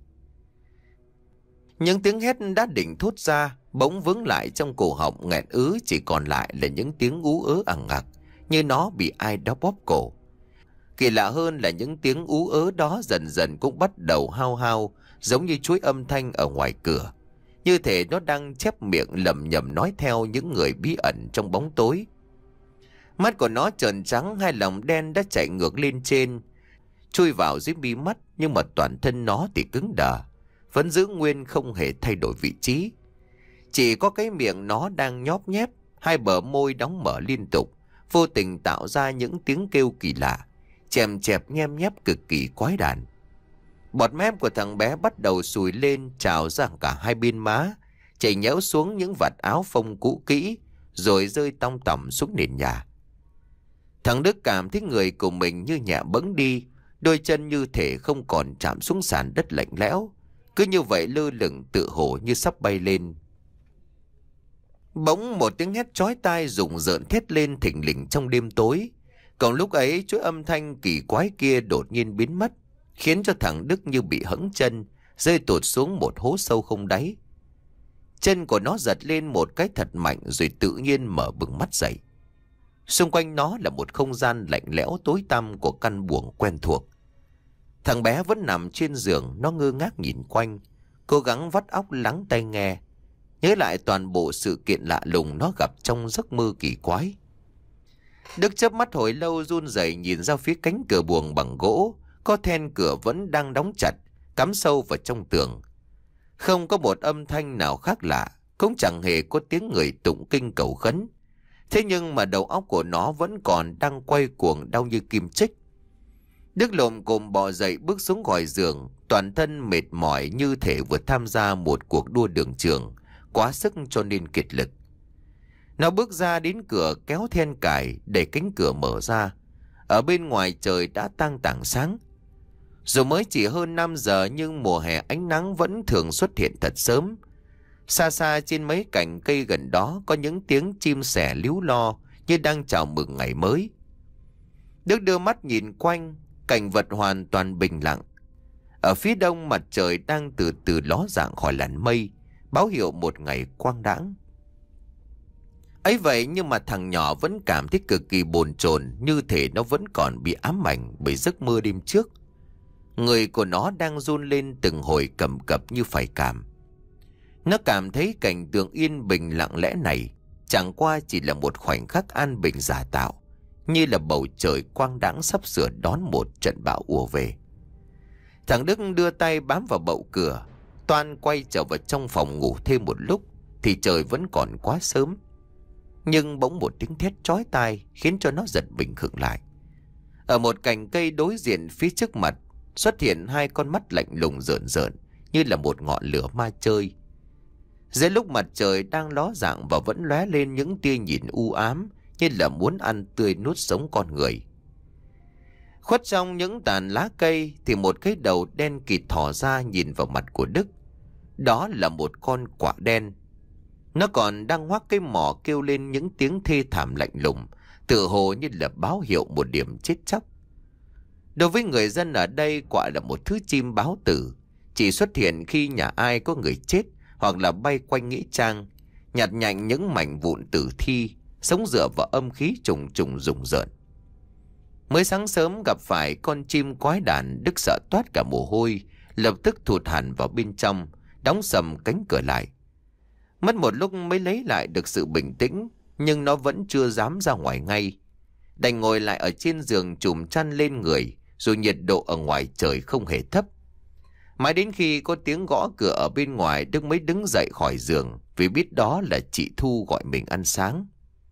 Những tiếng hét đã định thốt ra bỗng vướng lại trong cổ họng nghẹn ứ, chỉ còn lại là những tiếng ú ớ ằng ặc, như nó bị ai đó bóp cổ. Kỳ lạ hơn là những tiếng ú ớ đó dần dần cũng bắt đầu hao hao, giống như chuỗi âm thanh ở ngoài cửa. Như thể nó đang chép miệng lẩm nhẩm nói theo những người bí ẩn trong bóng tối. Mắt của nó trợn trắng, hai lòng đen đã chạy ngược lên trên, chui vào dưới mi mắt, nhưng mà toàn thân nó thì cứng đờ, vẫn giữ nguyên không hề thay đổi vị trí. Chỉ có cái miệng nó đang nhóp nhép, hai bờ môi đóng mở liên tục, vô tình tạo ra những tiếng kêu kỳ lạ, chèm chẹp nhem nhép cực kỳ quái đản. Bọt mép của thằng bé bắt đầu sùi lên, trào ra cả hai bên má, chảy nhễu xuống những vạt áo phông cũ kỹ, rồi rơi tong tỏng xuống nền nhà. Thằng Đức cảm thấy người của mình như nhẹ bẫng đi, đôi chân như thể không còn chạm xuống sàn đất lạnh lẽo, cứ như vậy lơ lửng tự hồ như sắp bay lên. Bỗng một tiếng hét chói tai rùng rợn thét lên thình lình trong đêm tối. Còn lúc ấy chuỗi âm thanh kỳ quái kia đột nhiên biến mất, khiến cho thằng Đức như bị hẫng chân, rơi tụt xuống một hố sâu không đáy. Chân của nó giật lên một cái thật mạnh, rồi tự nhiên mở bừng mắt dậy. Xung quanh nó là một không gian lạnh lẽo tối tăm của căn buồng quen thuộc. Thằng bé vẫn nằm trên giường, nó ngơ ngác nhìn quanh, cố gắng vắt óc lắng tai nghe, nhớ lại toàn bộ sự kiện lạ lùng nó gặp trong giấc mơ kỳ quái. Đức chớp mắt hồi lâu, run rẩy nhìn ra phía cánh cửa buồng bằng gỗ, có then cửa vẫn đang đóng chặt, cắm sâu vào trong tường. Không có một âm thanh nào khác lạ, cũng chẳng hề có tiếng người tụng kinh cầu khấn. Thế nhưng mà đầu óc của nó vẫn còn đang quay cuồng đau như kim chích. Đức lồm cồm bò dậy bước xuống khỏi giường, toàn thân mệt mỏi như thể vừa tham gia một cuộc đua đường trường, quá sức cho nên kiệt lực. Nó bước ra đến cửa kéo then cài để cánh cửa mở ra. Ở bên ngoài trời đã tang tảng sáng. Dù mới chỉ hơn năm giờ nhưng mùa hè ánh nắng vẫn thường xuất hiện thật sớm. Xa xa trên mấy cành cây gần đó có những tiếng chim sẻ líu lo như đang chào mừng ngày mới. Đức đưa mắt nhìn quanh, cảnh vật hoàn toàn bình lặng. Ở phía đông mặt trời đang từ từ ló dạng khỏi làn mây, báo hiệu một ngày quang đãng. Ấy vậy nhưng mà thằng nhỏ vẫn cảm thấy cực kỳ bồn chồn, như thể nó vẫn còn bị ám ảnh bởi giấc mơ đêm trước. Người của nó đang run lên từng hồi cầm cập như phải cảm. Nó cảm thấy cảnh tượng yên bình lặng lẽ này chẳng qua chỉ là một khoảnh khắc an bình giả tạo, như là bầu trời quang đãng sắp sửa đón một trận bão ùa về. Thằng Đức đưa tay bám vào bậu cửa, toan quay trở vào trong phòng ngủ thêm một lúc thì trời vẫn còn quá sớm. Nhưng bỗng một tiếng thét chói tai khiến cho nó giật mình khựng lại. Ở một cành cây đối diện phía trước mặt xuất hiện hai con mắt lạnh lùng rợn rợn như là một ngọn lửa ma chơi. Dưới lúc mặt trời đang ló dạng và vẫn lóe lên những tia nhìn u ám như là muốn ăn tươi nuốt sống con người. Khuất trong những tàn lá cây thì một cái đầu đen kịt thò ra nhìn vào mặt của Đức. Đó là một con quạ đen. Nó còn đang ngoác cái mỏ kêu lên những tiếng thê thảm lạnh lùng, tự hồ như là báo hiệu một điểm chết chóc. Đối với người dân ở đây, quạ là một thứ chim báo tử, chỉ xuất hiện khi nhà ai có người chết hoặc là bay quanh nghĩa trang, nhặt nhạnh những mảnh vụn tử thi, sống dựa vào âm khí trùng trùng rùng rợn. Mới sáng sớm gặp phải con chim quái đản, Đức sợ toát cả mồ hôi, lập tức thụt hẳn vào bên trong, đóng sầm cánh cửa lại. Mất một lúc mới lấy lại được sự bình tĩnh, nhưng nó vẫn chưa dám ra ngoài ngay. Đành ngồi lại ở trên giường trùm chăn lên người, dù nhiệt độ ở ngoài trời không hề thấp. Mãi đến khi có tiếng gõ cửa ở bên ngoài, Đức mới đứng dậy khỏi giường, vì biết đó là chị Thu gọi mình ăn sáng.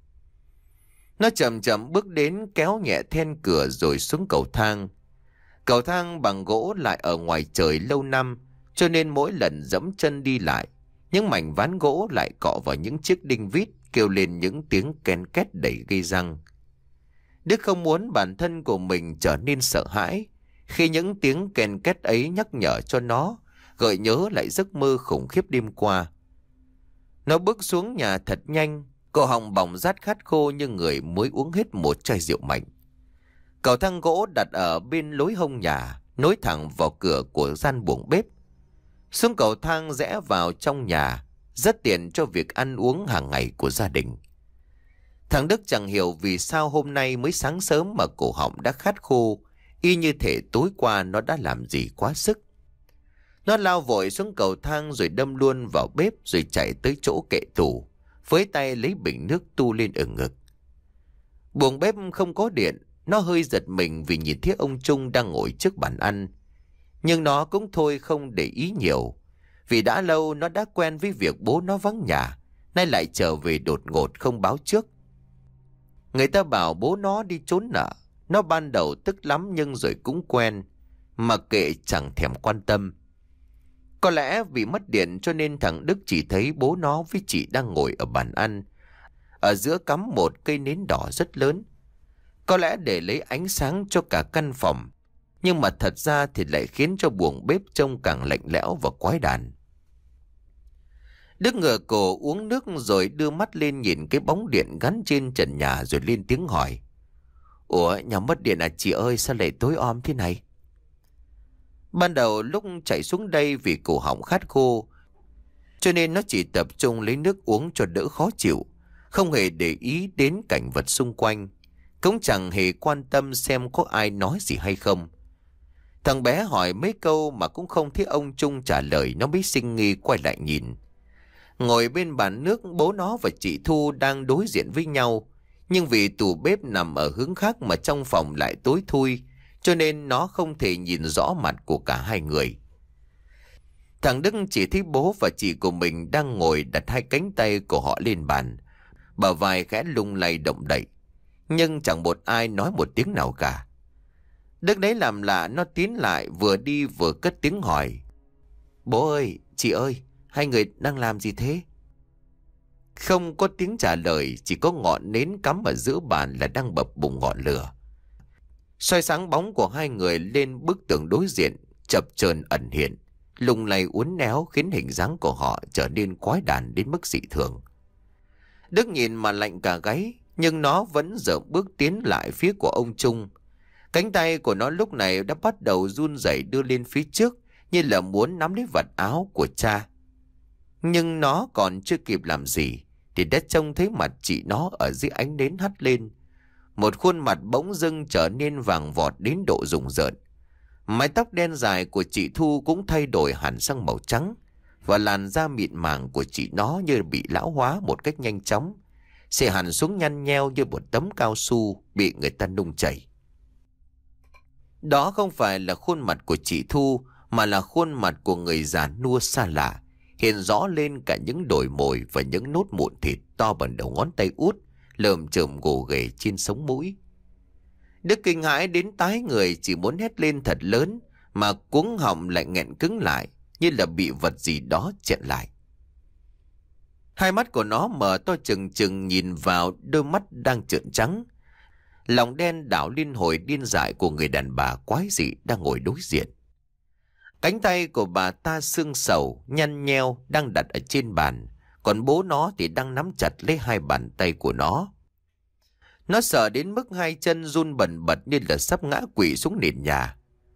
Nó chậm chậm bước đến, kéo nhẹ then cửa rồi xuống cầu thang. Cầu thang bằng gỗ lại ở ngoài trời lâu năm, cho nên mỗi lần dẫm chân đi lại, những mảnh ván gỗ lại cọ vào những chiếc đinh vít, kêu lên những tiếng ken két đầy gây răng. Đức không muốn bản thân của mình trở nên sợ hãi khi những tiếng ken két ấy nhắc nhở cho nó, gợi nhớ lại giấc mơ khủng khiếp đêm qua. Nó bước xuống nhà thật nhanh, cổ họng bỏng rát khát khô như người mới uống hết một chai rượu mạnh. Cầu thang gỗ đặt ở bên lối hông nhà, nối thẳng vào cửa của gian buồng bếp. Xuống cầu thang rẽ vào trong nhà, rất tiện cho việc ăn uống hàng ngày của gia đình. Thằng Đức chẳng hiểu vì sao hôm nay mới sáng sớm mà cổ họng đã khát khô, y như thể tối qua nó đã làm gì quá sức. Nó lao vội xuống cầu thang rồi đâm luôn vào bếp, rồi chạy tới chỗ kệ tủ, với tay lấy bình nước tu lên ở ngực. Buồng bếp không có điện, nó hơi giật mình vì nhìn thấy ông Trung đang ngồi trước bàn ăn. Nhưng nó cũng thôi không để ý nhiều, vì đã lâu nó đã quen với việc bố nó vắng nhà, nay lại trở về đột ngột không báo trước. Người ta bảo bố nó đi trốn nợ, nó ban đầu tức lắm nhưng rồi cũng quen, mặc kệ chẳng thèm quan tâm. Có lẽ vì mất điện cho nên thằng Đức chỉ thấy bố nó với chị đang ngồi ở bàn ăn, ở giữa cắm một cây nến đỏ rất lớn. Có lẽ để lấy ánh sáng cho cả căn phòng, nhưng mà thật ra thì lại khiến cho buồng bếp trông càng lạnh lẽo và quái đản. Đức ngửa cổ uống nước rồi đưa mắt lên nhìn cái bóng điện gắn trên trần nhà rồi lên tiếng hỏi: "Ủa, nhà mất điện à chị ơi, sao lại tối om thế này?" Ban đầu lúc chạy xuống đây vì cổ họng khát khô, cho nên nó chỉ tập trung lấy nước uống cho đỡ khó chịu, không hề để ý đến cảnh vật xung quanh, cũng chẳng hề quan tâm xem có ai nói gì hay không. Thằng bé hỏi mấy câu mà cũng không thấy ông Trung trả lời, nó mới sinh nghi quay lại nhìn. Ngồi bên bàn nước, bố nó và chị Thu đang đối diện với nhau, nhưng vì tủ bếp nằm ở hướng khác mà trong phòng lại tối thui, cho nên nó không thể nhìn rõ mặt của cả hai người. Thằng Đức chỉ thấy bố và chị của mình đang ngồi đặt hai cánh tay của họ lên bàn, bờ vai khẽ lung lay động đậy, nhưng chẳng một ai nói một tiếng nào cả. Đức đấy làm lạ, nó tiến lại vừa đi vừa cất tiếng hỏi. Bố ơi, chị ơi, hai người đang làm gì thế? Không có tiếng trả lời, chỉ có ngọn nến cắm ở giữa bàn là đang bập bùng ngọn lửa, soi sáng bóng của hai người lên bức tường đối diện, chập chờn ẩn hiện, lung lay uốn éo khiến hình dáng của họ trở nên quái đản đến mức dị thường. Đức nhìn mà lạnh cả gáy, nhưng nó vẫn dở bước tiến lại phía của ông Trung. Cánh tay của nó lúc này đã bắt đầu run rẩy đưa lên phía trước, như là muốn nắm lấy vạt áo của cha. Nhưng nó còn chưa kịp làm gì thì đã trông thấy mặt chị nó ở dưới ánh nến hắt lên. Một khuôn mặt bỗng dưng trở nên vàng vọt đến độ rùng rợn. Mái tóc đen dài của chị Thu cũng thay đổi hẳn sang màu trắng, và làn da mịn màng của chị nó như bị lão hóa một cách nhanh chóng, xệ hẳn xuống nhăn nheo như một tấm cao su bị người ta nung chảy. Đó không phải là khuôn mặt của chị Thu, mà là khuôn mặt của người già nua xa lạ, hiện rõ lên cả những đồi mồi và những nốt mụn thịt to bằng đầu ngón tay út, lởm chởm gồ ghề trên sống mũi. Đức kinh hãi đến tái người, chỉ muốn hét lên thật lớn, mà cuống họng lại nghẹn cứng lại, như là bị vật gì đó chặn lại. Hai mắt của nó mở to trừng trừng nhìn vào đôi mắt đang trợn trắng, lòng đen đảo liên hồi điên dại của người đàn bà quái dị đang ngồi đối diện. Cánh tay của bà ta xương sầu, nhăn nheo đang đặt ở trên bàn, còn bố nó thì đang nắm chặt lấy hai bàn tay của nó. Nó sợ đến mức hai chân run bần bật như là sắp ngã quỵ xuống nền nhà.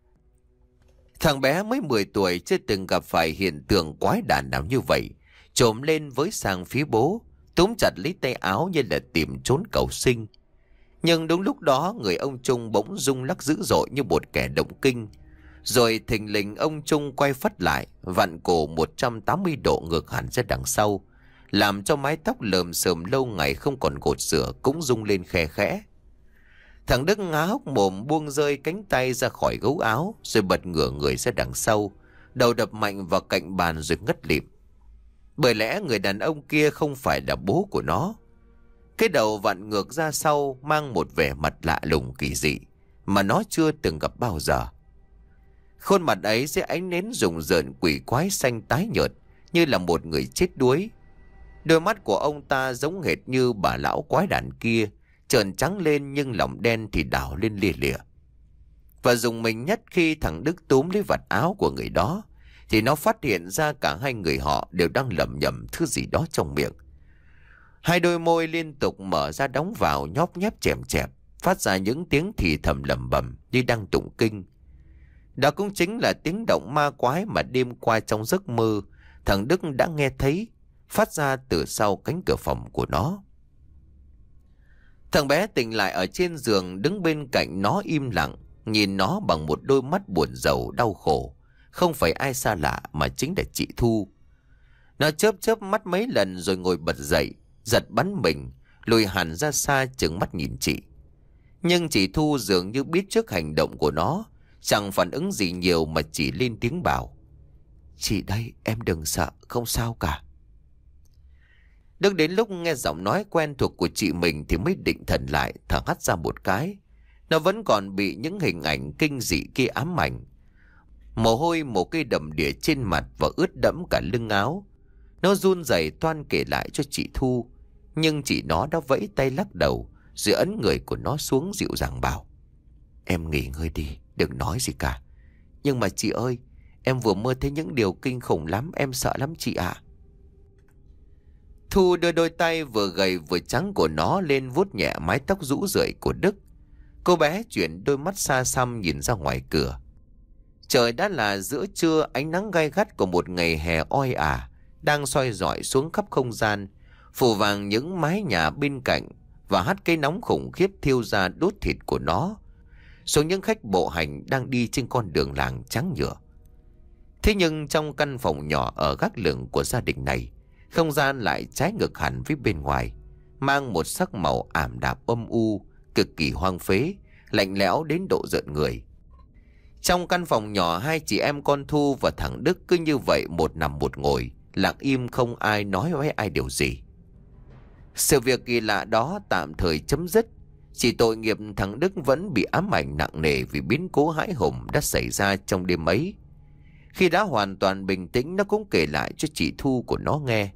Thằng bé mới mười tuổi chưa từng gặp phải hiện tượng quái đản nào như vậy, trồm lên với sang phía bố, túm chặt lấy tay áo như là tìm trốn cầu sinh. Nhưng đúng lúc đó người ông Trung bỗng rung lắc dữ dội như một kẻ động kinh. Rồi thình lình ông Trung quay phắt lại, vặn cổ một trăm tám mươi độ ngược hẳn ra đằng sau, làm cho mái tóc lờm xờm lâu ngày không còn gột rửa cũng rung lên khe khẽ. Thằng Đức ngá hốc mồm buông rơi cánh tay ra khỏi gấu áo, rồi bật ngửa người ra đằng sau, đầu đập mạnh vào cạnh bàn rồi ngất lịm. Bởi lẽ người đàn ông kia không phải là bố của nó. Cái đầu vặn ngược ra sau mang một vẻ mặt lạ lùng kỳ dị mà nó chưa từng gặp bao giờ. Khuôn mặt ấy dưới ánh nến rùng rợn quỷ quái xanh tái nhợt, như là một người chết đuối. Đôi mắt của ông ta giống hệt như bà lão quái đản kia, trợn trắng lên nhưng lòng đen thì đảo lên lia lịa. Và dùng mình nhất khi thằng Đức túm lấy vạt áo của người đó, thì nó phát hiện ra cả hai người họ đều đang lẩm nhẩm thứ gì đó trong miệng. Hai đôi môi liên tục mở ra đóng vào, nhóp nhép chèm chẹp, phát ra những tiếng thì thầm lẩm bẩm như đang tụng kinh. Đó cũng chính là tiếng động ma quái mà đêm qua trong giấc mơ thằng Đức đã nghe thấy, phát ra từ sau cánh cửa phòng của nó. Thằng bé tỉnh lại ở trên giường, đứng bên cạnh nó im lặng, nhìn nó bằng một đôi mắt buồn rầu đau khổ. Không phải ai xa lạ mà chính là chị Thu. Nó chớp chớp mắt mấy lần rồi ngồi bật dậy, giật bắn mình, lùi hẳn ra xa chừng mắt nhìn chị. Nhưng chị Thu dường như biết trước hành động của nó, chẳng phản ứng gì nhiều mà chỉ lên tiếng bảo: "Chị đây, em đừng sợ, không sao cả." Đức đến lúc nghe giọng nói quen thuộc của chị mình thì mới định thần lại, thở hắt ra một cái. Nó vẫn còn bị những hình ảnh kinh dị kia ám ảnh. Mồ hôi một cây đầm đìa trên mặt và ướt đẫm cả lưng áo. Nó run rẩy toan kể lại cho chị Thu, nhưng chị nó đã vẫy tay lắc đầu, rồi ấn người của nó xuống dịu dàng bảo: "Em nghỉ ngơi đi, đừng nói gì cả. Nhưng mà chị ơi, em vừa mơ thấy những điều kinh khủng lắm, em sợ lắm chị ạ." Thu đưa đôi tay vừa gầy vừa trắng của nó lên vuốt nhẹ mái tóc rũ rượi của Đức. Cô bé chuyển đôi mắt xa xăm nhìn ra ngoài cửa. Trời đã là giữa trưa, ánh nắng gay gắt của một ngày hè oi ả đang soi rọi xuống khắp không gian, phủ vàng những mái nhà bên cạnh và hắt cây nóng khủng khiếp thiêu ra đốt thịt của nó xuống những khách bộ hành đang đi trên con đường làng trắng nhựa. Thế nhưng trong căn phòng nhỏ ở gác lửng của gia đình này, không gian lại trái ngược hẳn với bên ngoài, mang một sắc màu ảm đạm âm u, cực kỳ hoang phế, lạnh lẽo đến độ rợn người. Trong căn phòng nhỏ, hai chị em con Thu và thằng Đức cứ như vậy một nằm một ngồi, lặng im không ai nói với ai điều gì. Sự việc kỳ lạ đó tạm thời chấm dứt, Chỉ tội nghiệp thằng Đức vẫn bị ám ảnh nặng nề vì biến cố hãi hùng đã xảy ra trong đêm ấy. Khi đã hoàn toàn bình tĩnh, nó cũng kể lại cho chị Thu của nó nghe.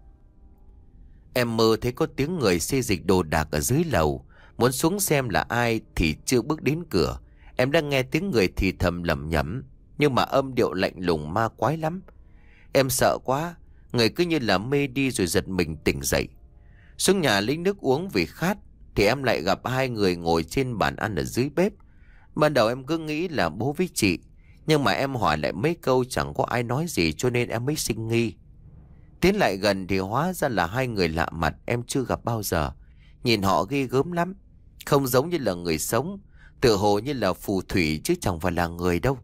Em mơ thấy có tiếng người xê dịch đồ đạc ở dưới lầu. Muốn xuống xem là ai thì chưa bước đến cửa, em đã nghe tiếng người thì thầm lẩm nhẩm, nhưng mà âm điệu lạnh lùng ma quái lắm. Em sợ quá, người cứ như là mê đi rồi giật mình tỉnh dậy. Xuống nhà lấy nước uống vì khát thì em lại gặp hai người ngồi trên bàn ăn ở dưới bếp. Ban đầu em cứ nghĩ là bố với chị, nhưng mà em hỏi lại mấy câu chẳng có ai nói gì cho nên em mới sinh nghi. Tiến lại gần thì hóa ra là hai người lạ mặt em chưa gặp bao giờ. Nhìn họ ghê gớm lắm, không giống như là người sống, tựa hồ như là phù thủy chứ chẳng phải là người đâu.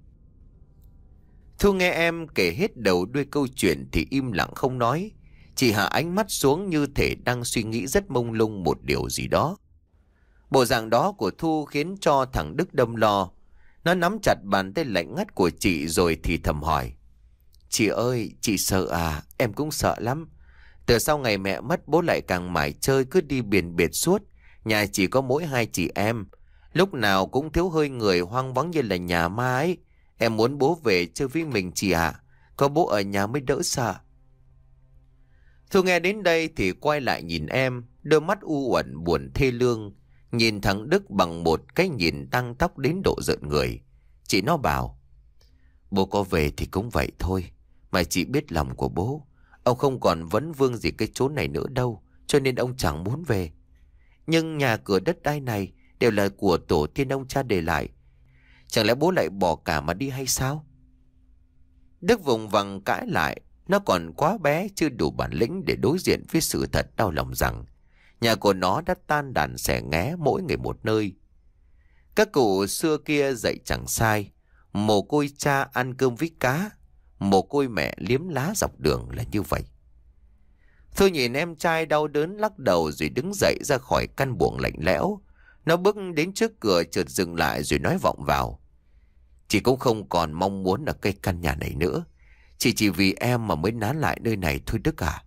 Thu nghe em kể hết đầu đuôi câu chuyện thì im lặng không nói, chỉ hạ ánh mắt xuống như thể đang suy nghĩ rất mông lung một điều gì đó. Bộ dạng đó của Thu khiến cho thằng Đức đâm lo. Nó nắm chặt bàn tay lạnh ngắt của chị rồi thì thầm hỏi. Chị ơi, chị sợ à? Em cũng sợ lắm. Từ sau ngày mẹ mất, bố lại càng mải chơi, cứ đi biển biệt suốt. Nhà chỉ có mỗi hai chị em, lúc nào cũng thiếu hơi người, hoang vắng như là nhà ma ấy. Em muốn bố về chơi với mình chị ạ. Có bố ở nhà mới đỡ sợ. Thu nghe đến đây thì quay lại nhìn em, đôi mắt u uẩn buồn thê lương, nhìn thằng Đức bằng một cái nhìn tăng tóc đến độ giận người. Chị nó bảo, bố có về thì cũng vậy thôi, mà chị biết lòng của bố. Ông không còn vấn vương gì cái chốn này nữa đâu, cho nên ông chẳng muốn về. Nhưng nhà cửa đất đai này đều là của tổ tiên ông cha để lại. Chẳng lẽ bố lại bỏ cả mà đi hay sao? Đức vùng vằng cãi lại. Nó còn quá bé, chưa đủ bản lĩnh để đối diện với sự thật đau lòng rằng nhà của nó đã tan đàn xẻ nghé, mỗi người một nơi. Các cụ xưa kia dạy chẳng sai, mồ côi cha ăn cơm với cá, mồ côi mẹ liếm lá dọc đường là như vậy. Thôi nhìn em trai đau đớn lắc đầu rồi đứng dậy ra khỏi căn buồng lạnh lẽo. Nó bước đến trước cửa chợt dừng lại rồi nói vọng vào. Chị cũng không còn mong muốn ở cái căn nhà này nữa. Chị chỉ vì em mà mới nán lại nơi này thôi Đức à.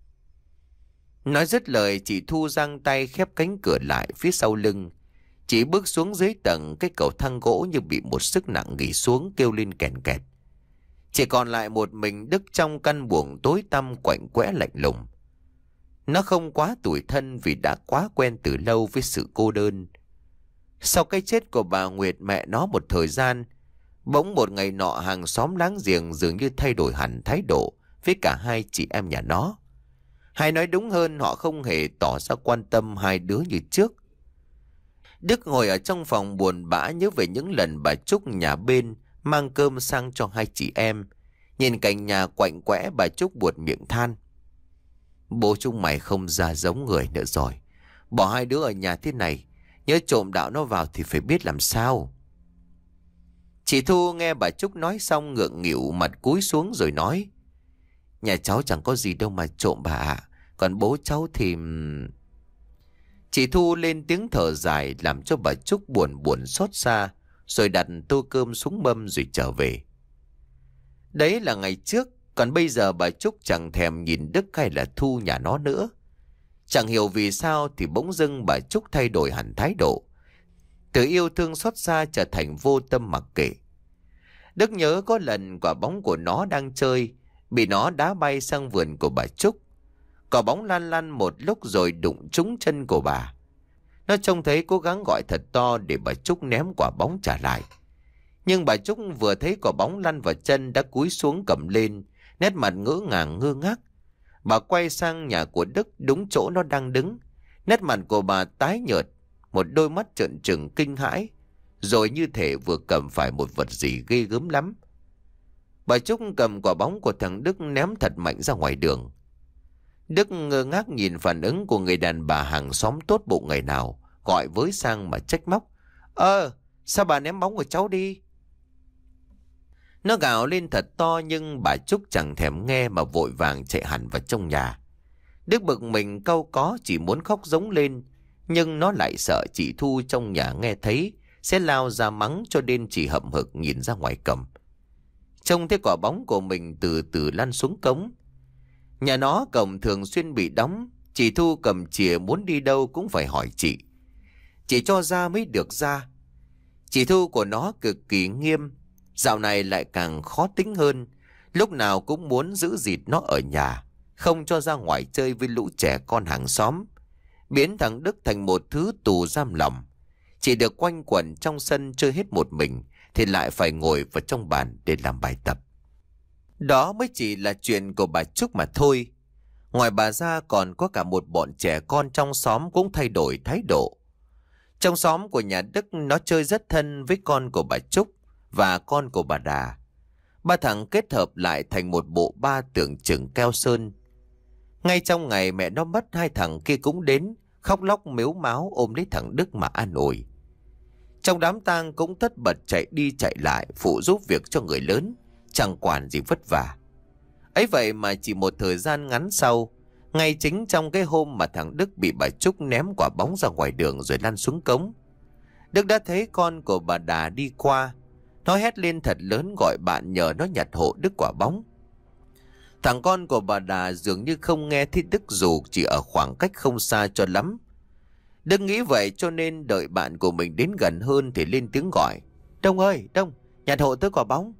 Nói dứt lời, chị Thu giang tay khép cánh cửa lại phía sau lưng. Chị bước xuống dưới tầng, cái cầu thang gỗ như bị một sức nặng gỉ xuống kêu lên kèn kẹt. Chỉ còn lại một mình Đức trong căn buồng tối tăm quạnh quẽ lạnh lùng. Nó không quá tủi thân vì đã quá quen từ lâu với sự cô đơn. Sau cái chết của bà Nguyệt mẹ nó một thời gian, bỗng một ngày nọ hàng xóm láng giềng dường như thay đổi hẳn thái độ với cả hai chị em nhà nó. Hay nói đúng hơn, họ không hề tỏ ra quan tâm hai đứa như trước. Đức ngồi ở trong phòng buồn bã nhớ về những lần bà Trúc nhà bên mang cơm sang cho hai chị em. Nhìn cảnh nhà quạnh quẽ, bà Trúc buột miệng than. Bố chúng mày không ra giống người nữa rồi. Bỏ hai đứa ở nhà thế này, nhớ trộm đạo nó vào thì phải biết làm sao. Chị Thu nghe bà Trúc nói xong ngượng nghịu mặt cúi xuống rồi nói. Nhà cháu chẳng có gì đâu mà trộm bà ạ. Còn bố cháu thì... Chị Thu lên tiếng thở dài làm cho bà Trúc buồn buồn xót xa, rồi đặt tô cơm xuống mâm rồi trở về. Đấy là ngày trước, còn bây giờ bà Trúc chẳng thèm nhìn Đức hay là Thu nhà nó nữa. Chẳng hiểu vì sao thì bỗng dưng bà Trúc thay đổi hẳn thái độ. Từ yêu thương xót xa trở thành vô tâm mặc kệ. Đức nhớ có lần quả bóng của nó đang chơi, bị nó đá bay sang vườn của bà Trúc. Quả bóng lăn lăn một lúc rồi đụng trúng chân của bà. Nó trông thấy cố gắng gọi thật to để bà Trúc ném quả bóng trả lại. Nhưng bà Trúc vừa thấy quả bóng lăn vào chân đã cúi xuống cầm lên, nét mặt ngỡ ngàng ngơ ngác. Bà quay sang nhà của Đức đúng chỗ nó đang đứng. Nét mặt của bà tái nhợt, một đôi mắt trợn trừng kinh hãi, rồi như thể vừa cầm phải một vật gì ghê gớm lắm. Bà Trúc cầm quả bóng của thằng Đức ném thật mạnh ra ngoài đường. Đức ngơ ngác nhìn phản ứng của người đàn bà hàng xóm tốt bụng ngày nào, gọi với sang mà trách móc. Ơ, sao bà ném bóng của cháu đi? Nó gào lên thật to nhưng bà Trúc chẳng thèm nghe mà vội vàng chạy hẳn vào trong nhà. Đức bực mình cau có chỉ muốn khóc giống lên, nhưng nó lại sợ chị Thu trong nhà nghe thấy sẽ lao ra mắng, cho nên chỉ hậm hực nhìn ra ngoài cổng. Trông thấy quả bóng của mình từ từ lăn xuống cống. Nhà nó cổng thường xuyên bị đóng, chị Thu cầm chìa muốn đi đâu cũng phải hỏi chị. chỉ cho ra mới được ra. Chỉ thu của nó cực kỳ nghiêm, dạo này lại càng khó tính hơn, lúc nào cũng muốn giữ gìn nó ở nhà, không cho ra ngoài chơi với lũ trẻ con hàng xóm, biến thằng Đức thành một thứ tù giam lòng. Chỉ được quanh quẩn trong sân chơi hết một mình, thì lại phải ngồi vào trong bàn để làm bài tập. Đó mới chỉ là chuyện của bà Trúc mà thôi. Ngoài bà ra còn có cả một bọn trẻ con trong xóm cũng thay đổi thái độ. Trong xóm của nhà Đức nó chơi rất thân với con của bà Trúc và con của bà Đà. Ba thằng kết hợp lại thành một bộ ba tưởng chừng keo sơn. Ngay trong ngày mẹ nó mất, hai thằng kia cũng đến, khóc lóc mếu máo ôm lấy thằng Đức mà an ủi. Trong đám tang cũng tất bật chạy đi chạy lại phụ giúp việc cho người lớn, chẳng quản gì vất vả. Ấy vậy mà chỉ một thời gian ngắn sau, ngay chính trong cái hôm mà thằng Đức bị bà Trúc ném quả bóng ra ngoài đường rồi lăn xuống cống, Đức đã thấy con của bà Đà đi qua. Nó hét lên thật lớn gọi bạn nhờ nó nhặt hộ Đức quả bóng. Thằng con của bà Đà dường như không nghe thấy Đức dù chỉ ở khoảng cách không xa cho lắm. Đức nghĩ vậy cho nên đợi bạn của mình đến gần hơn thì lên tiếng gọi: Đông ơi, Đông, nhặt hộ tớ quả bóng.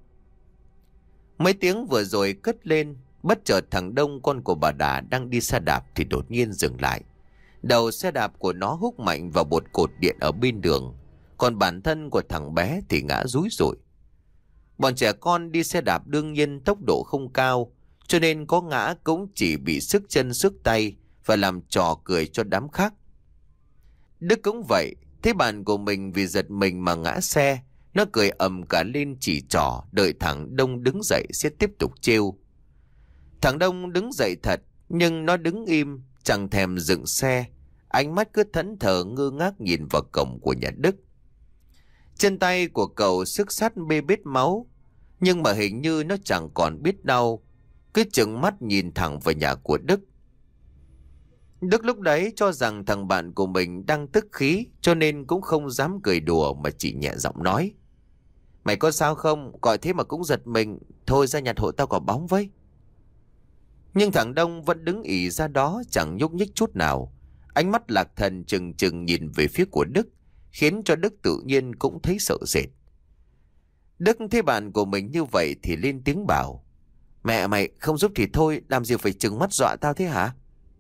Mấy tiếng vừa rồi cất lên, bất chợt thằng Đông, con của bà Đà đang đi xe đạp thì đột nhiên dừng lại. Đầu xe đạp của nó húc mạnh vào một cột điện ở bên đường, còn bản thân của thằng bé thì ngã rúi rủi. Bọn trẻ con đi xe đạp đương nhiên tốc độ không cao, cho nên có ngã cũng chỉ bị sức chân sức tay và làm trò cười cho đám khác. Đức cũng vậy, thấy bạn của mình vì giật mình mà ngã xe, nó cười ầm cả lên chỉ trỏ, đợi thằng Đông đứng dậy sẽ tiếp tục trêu. Thằng Đông đứng dậy thật, nhưng nó đứng im, chẳng thèm dựng xe, ánh mắt cứ thẫn thờ ngơ ngác nhìn vào cổng của nhà Đức. Chân tay của cậu xước sắt bê bết máu, nhưng mà hình như nó chẳng còn biết đau, cứ trừng mắt nhìn thẳng vào nhà của Đức. Đức lúc đấy cho rằng thằng bạn của mình đang tức khí, cho nên cũng không dám cười đùa mà chỉ nhẹ giọng nói: Mày có sao không? Gọi thế mà cũng giật mình. Thôi ra nhặt hộ tao quả bóng với. Nhưng thằng Đông vẫn đứng ì ra đó chẳng nhúc nhích chút nào. Ánh mắt lạc thần chừng chừng nhìn về phía của Đức, khiến cho Đức tự nhiên cũng thấy sợ sệt. Đức thấy bạn của mình như vậy thì lên tiếng bảo: Mẹ mày không giúp thì thôi, làm gì phải trừng mắt dọa tao thế hả?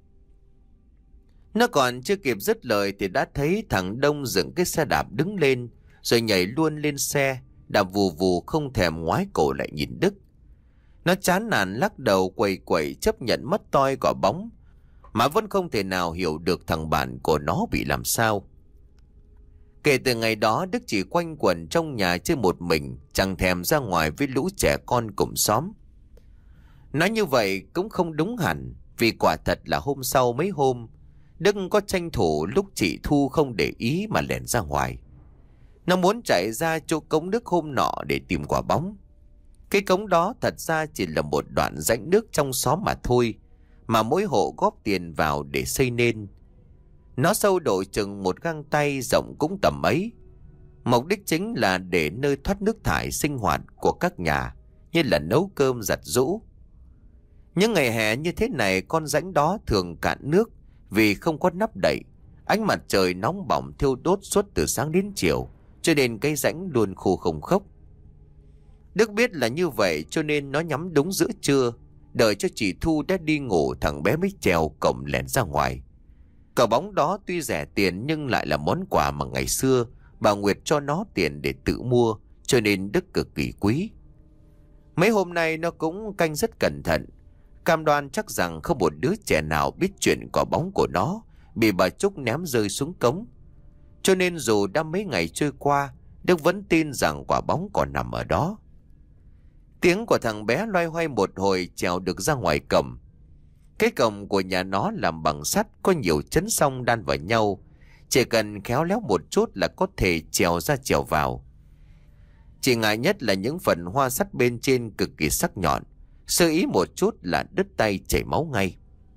Nó còn chưa kịp dứt lời thì đã thấy thằng Đông dựng cái xe đạp đứng lên, rồi nhảy luôn lên xe, đạp vù vù không thèm ngoái cổ lại nhìn Đức. Nó chán nản lắc đầu quẩy quẩy chấp nhận mất toi quả bóng, mà vẫn không thể nào hiểu được thằng bạn của nó bị làm sao. Kể từ ngày đó, Đức chỉ quanh quẩn trong nhà chơi một mình, chẳng thèm ra ngoài với lũ trẻ con cùng xóm. Nói như vậy cũng không đúng hẳn, vì quả thật là hôm sau mấy hôm, Đức có tranh thủ lúc chị Thu không để ý mà lẻn ra ngoài. Nó muốn chạy ra chỗ cống nước hôm nọ để tìm quả bóng. Cái cống đó thật ra chỉ là một đoạn rãnh nước trong xóm mà thôi, mà mỗi hộ góp tiền vào để xây nên. Nó sâu độ chừng một găng tay, rộng cũng tầm ấy. Mục đích chính là để nơi thoát nước thải sinh hoạt của các nhà, như là nấu cơm giặt giũ. Những ngày hè như thế này, con rãnh đó thường cạn nước vì không có nắp đậy. Ánh mặt trời nóng bỏng thiêu đốt suốt từ sáng đến chiều, cho nên cái rãnh luôn khô không khốc. Đức biết là như vậy cho nên nó nhắm đúng giữa trưa, đợi cho chị Thu đã đi ngủ, thằng bé mới trèo cổng lẻn ra ngoài. Quả bóng đó tuy rẻ tiền nhưng lại là món quà mà ngày xưa bà Nguyệt cho nó tiền để tự mua, cho nên Đức cực kỳ quý. Mấy hôm nay nó cũng canh rất cẩn thận, cam đoan chắc rằng không một đứa trẻ nào biết chuyện quả bóng của nó bị bà Trúc ném rơi xuống cống. Cho nên dù đã mấy ngày trôi qua, Đức vẫn tin rằng quả bóng còn nằm ở đó. Tiếng của thằng bé loay hoay một hồi trèo được ra ngoài cổng. Cái cổng của nhà nó làm bằng sắt, có nhiều chấn song đan vào nhau, chỉ cần khéo léo một chút là có thể trèo ra trèo vào. Chỉ ngại nhất là những phần hoa sắt bên trên cực kỳ sắc nhọn, sơ ý một chút là đứt tay chảy máu ngay.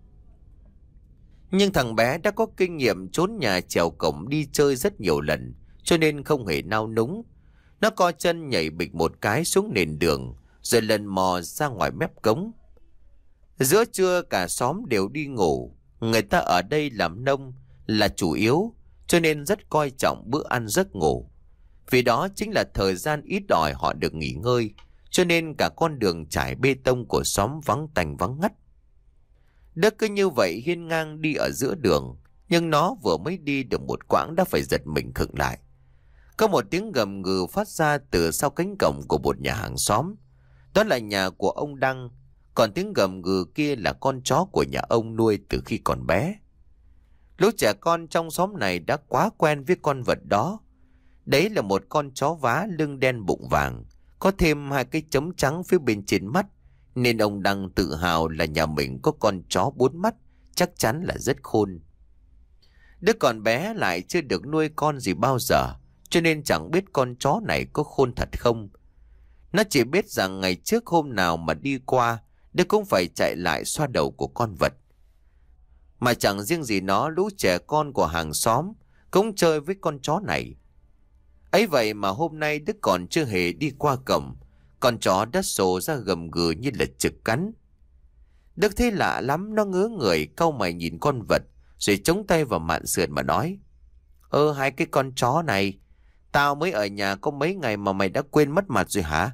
Nhưng thằng bé đã có kinh nghiệm trốn nhà trèo cổng đi chơi rất nhiều lần, cho nên không hề nao núng. Nó co chân nhảy bịch một cái xuống nền đường, rồi lần mò ra ngoài mép cống. Giữa trưa cả xóm đều đi ngủ, người ta ở đây làm nông là chủ yếu, cho cho nên rất coi trọng bữa ăn giấc ngủ. Vì đó chính là thời gian ít ỏi họ được nghỉ ngơi, cho nên cả con đường trải bê tông của xóm vắng tanh vắng ngắt. Đức cứ như vậy hiên ngang đi ở giữa đường, nhưng nó vừa mới đi được một quãng đã phải giật mình khựng lại. Có một tiếng gầm gừ phát ra từ sau cánh cổng của một nhà hàng xóm. Đó là nhà của ông Đăng, còn tiếng gầm gừ kia là con chó của nhà ông nuôi từ khi còn bé. Lũ trẻ con trong xóm này đã quá quen với con vật đó. Đấy là một con chó vá lưng đen bụng vàng, có thêm hai cái chấm trắng phía bên trên mắt, nên ông Đăng tự hào là nhà mình có con chó bốn mắt, chắc chắn là rất khôn. Đứa còn bé lại chưa được nuôi con gì bao giờ, cho nên chẳng biết con chó này có khôn thật không. Nó chỉ biết rằng ngày trước hôm nào mà đi qua, Đức cũng phải chạy lại xoa đầu của con vật. Mà chẳng riêng gì nó, lũ trẻ con của hàng xóm cũng chơi với con chó này. Ấy vậy mà hôm nay Đức còn chưa hề đi qua cổng, con chó đã sổ ra gầm gừ như là trực cắn. Đức thấy lạ lắm, nó ngớ người cau mày nhìn con vật, rồi chống tay vào mạn sườn mà nói: Ơ hai cái con chó này, tao mới ở nhà có mấy ngày mà mày đã quên mất mặt rồi hả?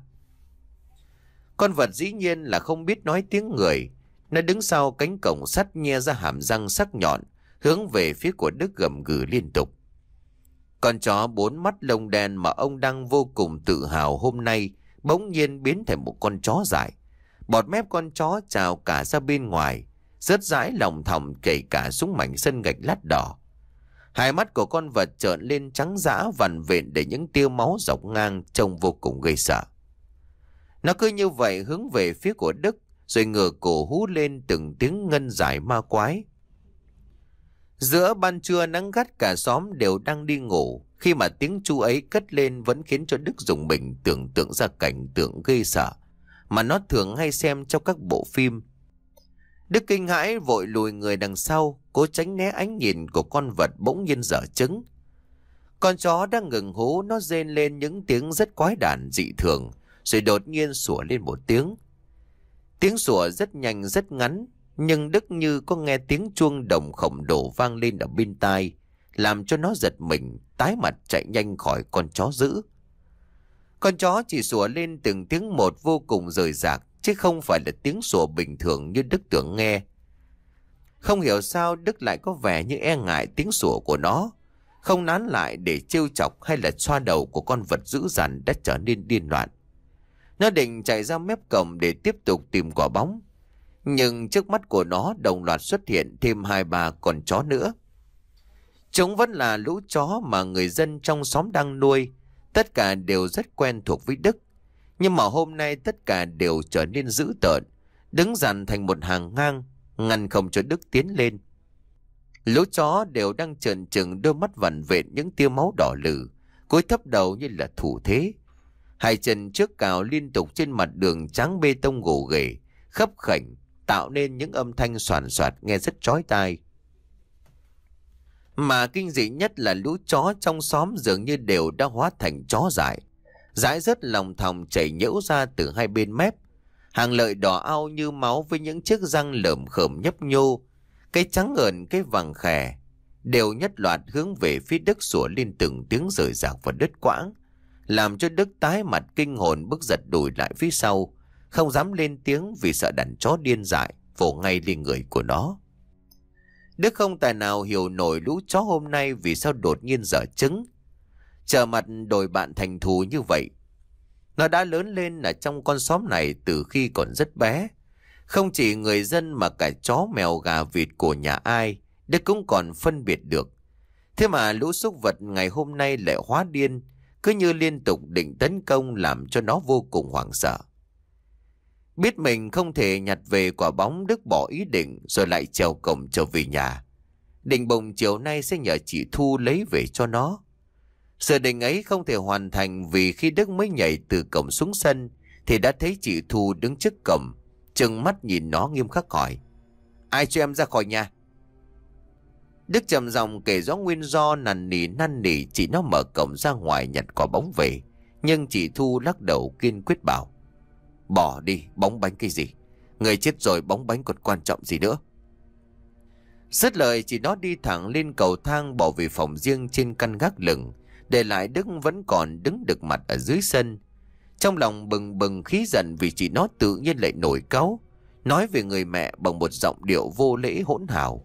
Con vật dĩ nhiên là không biết nói tiếng người. Nó đứng sau cánh cổng sắt nhe ra hàm răng sắc nhọn, hướng về phía của Đức gầm gừ liên tục. Con chó bốn mắt lông đen mà ông Đăng vô cùng tự hào hôm nay bỗng nhiên biến thành một con chó dại. Bọt mép con chó trào cả ra bên ngoài, rớt rãi lòng thòng kể cả xuống mảnh sân gạch lát đỏ. Hai mắt của con vật trợn lên trắng dã vằn vện để những tia máu dọc ngang trông vô cùng gây sợ. Nó cứ như vậy hướng về phía của Đức, rồi ngửa cổ hú lên từng tiếng ngân dài ma quái. Giữa ban trưa nắng gắt, cả xóm đều đang đi ngủ, khi mà tiếng chu ấy cất lên vẫn khiến cho Đức rùng mình tưởng tượng ra cảnh tượng gây sợ mà nó thường hay xem trong các bộ phim. Đức kinh hãi vội lùi người đằng sau, cố tránh né ánh nhìn của con vật bỗng nhiên dở trứng. Con chó đang ngừng hú, nó rên lên những tiếng rất quái đản dị thường, rồi đột nhiên sủa lên một tiếng. Tiếng sủa rất nhanh rất ngắn, nhưng Đức như có nghe tiếng chuông đồng khổng lồ vang lên ở bên tai, làm cho nó giật mình, tái mặt chạy nhanh khỏi con chó dữ. Con chó chỉ sủa lên từng tiếng một vô cùng rời rạc, chứ không phải là tiếng sủa bình thường như Đức tưởng nghe. Không hiểu sao Đức lại có vẻ như e ngại tiếng sủa của nó, không nán lại để trêu chọc hay là xoa đầu của con vật dữ dằn đã trở nên điên loạn. Nó định chạy ra mép cổng để tiếp tục tìm quả bóng, nhưng trước mắt của nó đồng loạt xuất hiện thêm hai ba con chó nữa. Chúng vẫn là lũ chó mà người dân trong xóm đang nuôi, tất cả đều rất quen thuộc với Đức. Nhưng mà hôm nay tất cả đều trở nên dữ tợn, đứng dàn thành một hàng ngang, ngăn không cho Đức tiến lên. Lũ chó đều đang trợn trừng đôi mắt vằn vện những tia máu đỏ lử, cúi thấp đầu như là thủ thế. Hai chân trước cào liên tục trên mặt đường trắng bê tông gồ ghề, khấp khểnh, tạo nên những âm thanh soàn soạt nghe rất chói tai. Mà kinh dị nhất là lũ chó trong xóm dường như đều đã hóa thành chó dại, dãi rớt lòng thòng chảy nhễu ra từ hai bên mép, hàng lợi đỏ ao như máu với những chiếc răng lởm khởm nhấp nhô, cái trắng ợn cái vàng khè, đều nhất loạt hướng về phía Đức sủa lên từng tiếng rời rạc và đứt quãng, làm cho Đức tái mặt kinh hồn bước giật lùi lại phía sau, không dám lên tiếng vì sợ đàn chó điên dại vồ ngay lên người của nó. Đức không tài nào hiểu nổi lũ chó hôm nay vì sao đột nhiên dở trứng, trở mặt đổi bạn thành thù như vậy. Nó đã lớn lên ở trong con xóm này từ khi còn rất bé. Không chỉ người dân mà cả chó mèo gà vịt của nhà ai, Đức cũng còn phân biệt được. Thế mà lũ súc vật ngày hôm nay lại hóa điên, cứ như liên tục định tấn công làm cho nó vô cùng hoảng sợ. Biết mình không thể nhặt về quả bóng, Đức bỏ ý định rồi lại trèo cổng trở về nhà. Định bụng chiều nay sẽ nhờ chị Thu lấy về cho nó. Sự định ấy không thể hoàn thành vì khi Đức mới nhảy từ cổng xuống sân thì đã thấy chị Thu đứng trước cổng, trừng mắt nhìn nó nghiêm khắc hỏi: Ai cho em ra khỏi nhà? Đức trầm giọng kể rõ nguyên do, năn nỉ năn nỉ chị nó mở cổng ra ngoài nhặt quả bóng về. Nhưng chị Thu lắc đầu kiên quyết bảo: Bỏ đi, bóng bánh cái gì? Người chết rồi bóng bánh còn quan trọng gì nữa? Dứt lời chị nó đi thẳng lên cầu thang bỏ về phòng riêng trên căn gác lửng, để lại Đức vẫn còn đứng đực mặt ở dưới sân. Trong lòng bừng bừng khí giận vì chị nó tự nhiên lại nổi cáu, nói về người mẹ bằng một giọng điệu vô lễ hỗn hào.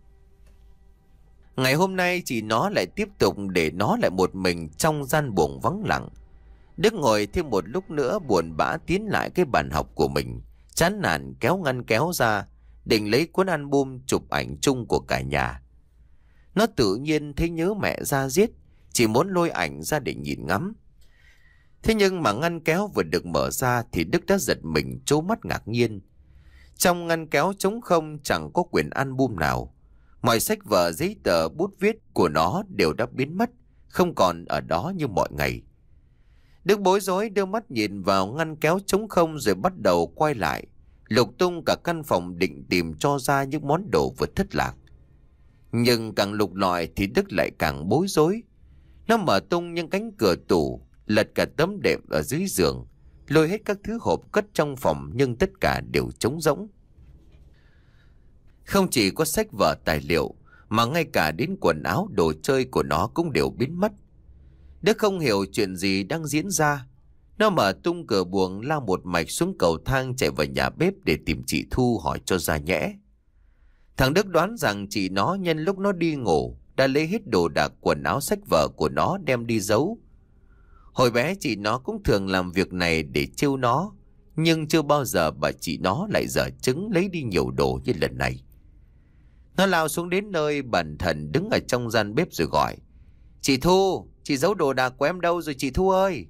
Ngày hôm nay chị nó lại tiếp tục để nó lại một mình trong gian buồng vắng lặng. Đức ngồi thêm một lúc nữa buồn bã tiến lại cái bàn học của mình, chán nản kéo ngăn kéo ra, định lấy cuốn album chụp ảnh chung của cả nhà. Nó tự nhiên thấy nhớ mẹ ra giết, chỉ muốn lôi ảnh ra để nhìn ngắm. Thế nhưng mà ngăn kéo vừa được mở ra thì Đức đã giật mình trố mắt ngạc nhiên. Trong ngăn kéo trống không chẳng có quyển album nào. Mọi sách vở, giấy tờ, bút viết của nó đều đã biến mất, không còn ở đó như mọi ngày. Đức bối rối đưa mắt nhìn vào ngăn kéo trống không rồi bắt đầu quay lại, lục tung cả căn phòng định tìm cho ra những món đồ vừa thất lạc. Nhưng càng lục lọi thì Đức lại càng bối rối. Nó mở tung những cánh cửa tủ, lật cả tấm đệm ở dưới giường, lôi hết các thứ hộp cất trong phòng nhưng tất cả đều trống rỗng. Không chỉ có sách vở tài liệu mà ngay cả đến quần áo đồ chơi của nó cũng đều biến mất. Đức không hiểu chuyện gì đang diễn ra. Nó mở tung cửa buồng lao một mạch xuống cầu thang chạy vào nhà bếp để tìm chị Thu hỏi cho ra nhẽ. Thằng Đức đoán rằng chị nó nhân lúc nó đi ngủ đã lấy hết đồ đạc quần áo sách vở của nó đem đi giấu. Hồi bé chị nó cũng thường làm việc này để trêu nó, nhưng chưa bao giờ bà chị nó lại dở chứng lấy đi nhiều đồ như lần này. Nó lao xuống đến nơi bần thần đứng ở trong gian bếp rồi gọi: "Chị Thu, chị giấu đồ đạc của em đâu rồi chị Thu ơi?"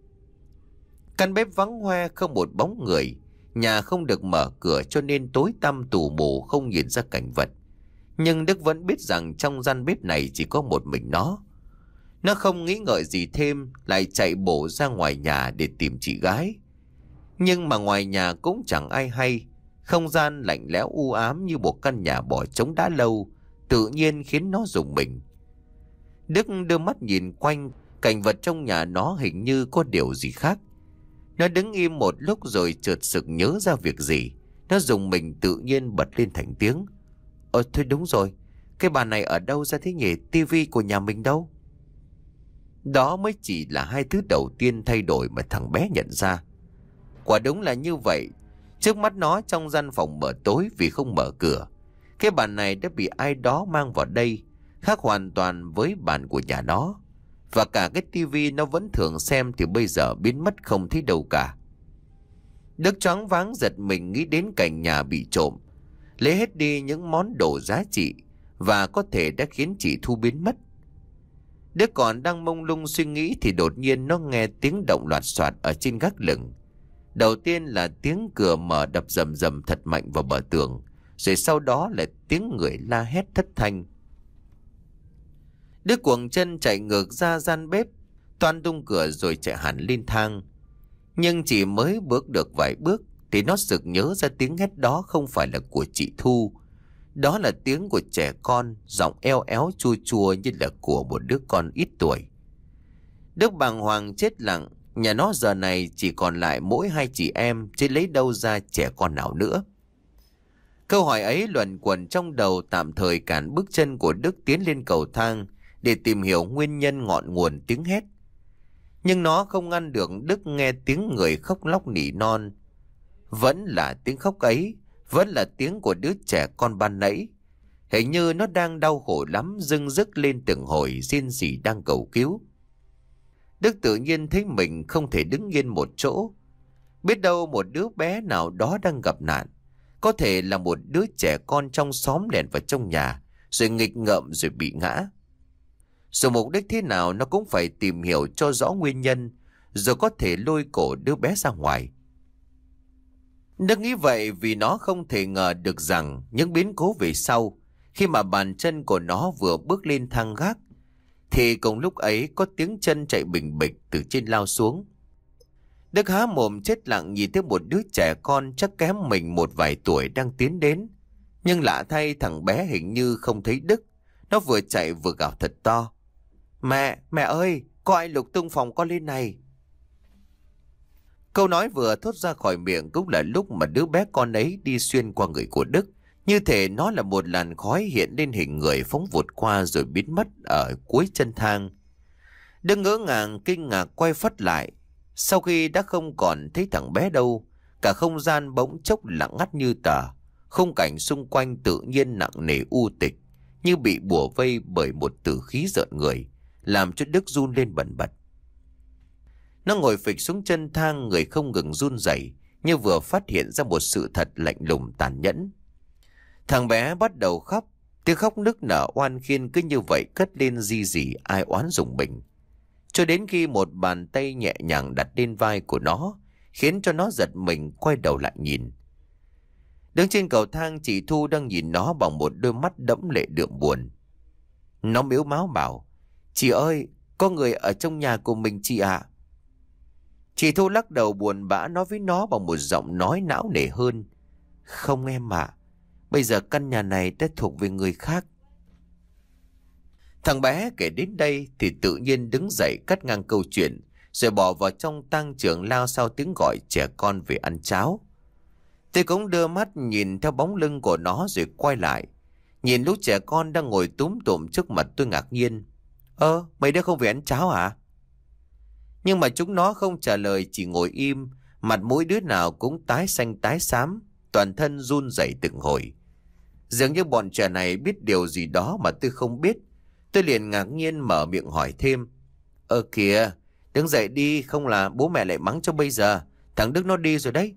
Căn bếp vắng hoe không một bóng người, nhà không được mở cửa cho nên tối tăm tù mù không nhìn ra cảnh vật. Nhưng Đức vẫn biết rằng trong gian bếp này chỉ có một mình nó. Nó không nghĩ ngợi gì thêm, lại chạy bổ ra ngoài nhà để tìm chị gái. Nhưng mà ngoài nhà cũng chẳng ai hay. Không gian lạnh lẽo u ám như một căn nhà bỏ trống đã lâu, tự nhiên khiến nó rùng mình. Đức đưa mắt nhìn quanh, cảnh vật trong nhà nó hình như có điều gì khác. Nó đứng im một lúc rồi chợt sực nhớ ra việc gì. Nó rùng mình tự nhiên bật lên thành tiếng: "Ờ thôi đúng rồi, cái bàn này ở đâu ra thế nhỉ? Tivi của nhà mình đâu?" Đó mới chỉ là hai thứ đầu tiên thay đổi mà thằng bé nhận ra. Quả đúng là như vậy. Trước mắt nó trong gian phòng mở tối vì không mở cửa. Cái bàn này đã bị ai đó mang vào đây, khác hoàn toàn với bàn của nhà nó. Và cả cái tivi nó vẫn thường xem thì bây giờ biến mất không thấy đâu cả. Đức choáng váng giật mình nghĩ đến cảnh nhà bị trộm, lấy hết đi những món đồ giá trị và có thể đã khiến chị Thu biến mất. Đức còn đang mông lung suy nghĩ thì đột nhiên nó nghe tiếng động loạt soạt ở trên gác lửng. Đầu tiên là tiếng cửa mở đập rầm rầm thật mạnh vào bờ tường, rồi sau đó là tiếng người la hét thất thanh. Đức cuồng chân chạy ngược ra gian bếp, toan tung cửa rồi chạy hẳn lên thang. Nhưng chỉ mới bước được vài bước thì nó sực nhớ ra tiếng hét đó không phải là của chị Thu. Đó là tiếng của trẻ con, giọng eo éo chua chua như là của một đứa con ít tuổi. Đức bàng hoàng chết lặng, nhà nó giờ này chỉ còn lại mỗi hai chị em, chứ lấy đâu ra trẻ con nào nữa. Câu hỏi ấy luẩn quẩn trong đầu tạm thời cản bước chân của Đức tiến lên cầu thang để tìm hiểu nguyên nhân ngọn nguồn tiếng hét. Nhưng nó không ngăn được Đức nghe tiếng người khóc lóc nỉ non. Vẫn là tiếng khóc ấy, vẫn là tiếng của đứa trẻ con ban nãy. Hình như nó đang đau khổ lắm, dưng dứt lên từng hồi rên rỉ đang cầu cứu. Đức tự nhiên thấy mình không thể đứng yên một chỗ. Biết đâu một đứa bé nào đó đang gặp nạn. Có thể là một đứa trẻ con trong xóm lẻn vào trong nhà, rồi nghịch ngợm rồi bị ngã. Dù mục đích thế nào nó cũng phải tìm hiểu cho rõ nguyên nhân, rồi có thể lôi cổ đứa bé ra ngoài. Đức nghĩ vậy vì nó không thể ngờ được rằng những biến cố về sau, khi mà bàn chân của nó vừa bước lên thang gác, thì cùng lúc ấy có tiếng chân chạy bình bịch từ trên lao xuống. Đức há mồm chết lặng nhìn thấy một đứa trẻ con chắc kém mình một vài tuổi đang tiến đến. Nhưng lạ thay thằng bé hình như không thấy Đức. Nó vừa chạy vừa gào thật to: "Mẹ, mẹ ơi, có ai lục tung phòng con lên này." Câu nói vừa thốt ra khỏi miệng cũng là lúc mà đứa bé con ấy đi xuyên qua người của Đức, Như thể nó là một làn khói hiện lên hình người phóng vụt qua rồi biến mất ở cuối chân thang. Đức ngỡ ngàng kinh ngạc quay phắt lại. Sau khi đã không còn thấy thằng bé đâu, cả không gian bỗng chốc lặng ngắt như tờ. Khung cảnh xung quanh tự nhiên nặng nề u tịch, như bị bủa vây bởi một tử khí rợn người, làm cho Đức run lên bần bật. Nó ngồi phịch xuống chân thang, người không ngừng run rẩy, như vừa phát hiện ra một sự thật lạnh lùng tàn nhẫn. Thằng bé bắt đầu khóc, tiếng khóc nức nở oan khiên cứ như vậy cất lên ri rỉ ai oán rùng mình. Cho đến khi một bàn tay nhẹ nhàng đặt lên vai của nó, khiến cho nó giật mình quay đầu lại nhìn. Đứng trên cầu thang, chị Thu đang nhìn nó bằng một đôi mắt đẫm lệ đượm buồn. Nó mếu máo bảo: "Chị ơi, có người ở trong nhà của mình chị ạ." Chị Thu lắc đầu buồn bã nói với nó bằng một giọng nói não nề hơn: "Không em ạ, bây giờ căn nhà này đã thuộc về người khác." Thằng bé kể đến đây thì tự nhiên đứng dậy cắt ngang câu chuyện, rồi bỏ vào trong tang trường lao sau tiếng gọi trẻ con về ăn cháo. Tôi cũng đưa mắt nhìn theo bóng lưng của nó rồi quay lại. Nhìn lũ trẻ con đang ngồi túm tụm trước mặt tôi ngạc nhiên: "Ơ, mấy đứa không về ăn cháo hả?" Nhưng mà chúng nó không trả lời, chỉ ngồi im, mặt mũi đứa nào cũng tái xanh tái xám, toàn thân run rẩy từng hồi. Dường như bọn trẻ này biết điều gì đó mà tôi không biết. Tôi liền ngạc nhiên mở miệng hỏi thêm: "Ơ kìa, đứng dậy đi, không là bố mẹ lại mắng cho bây giờ. Thằng Đức nó đi rồi đấy."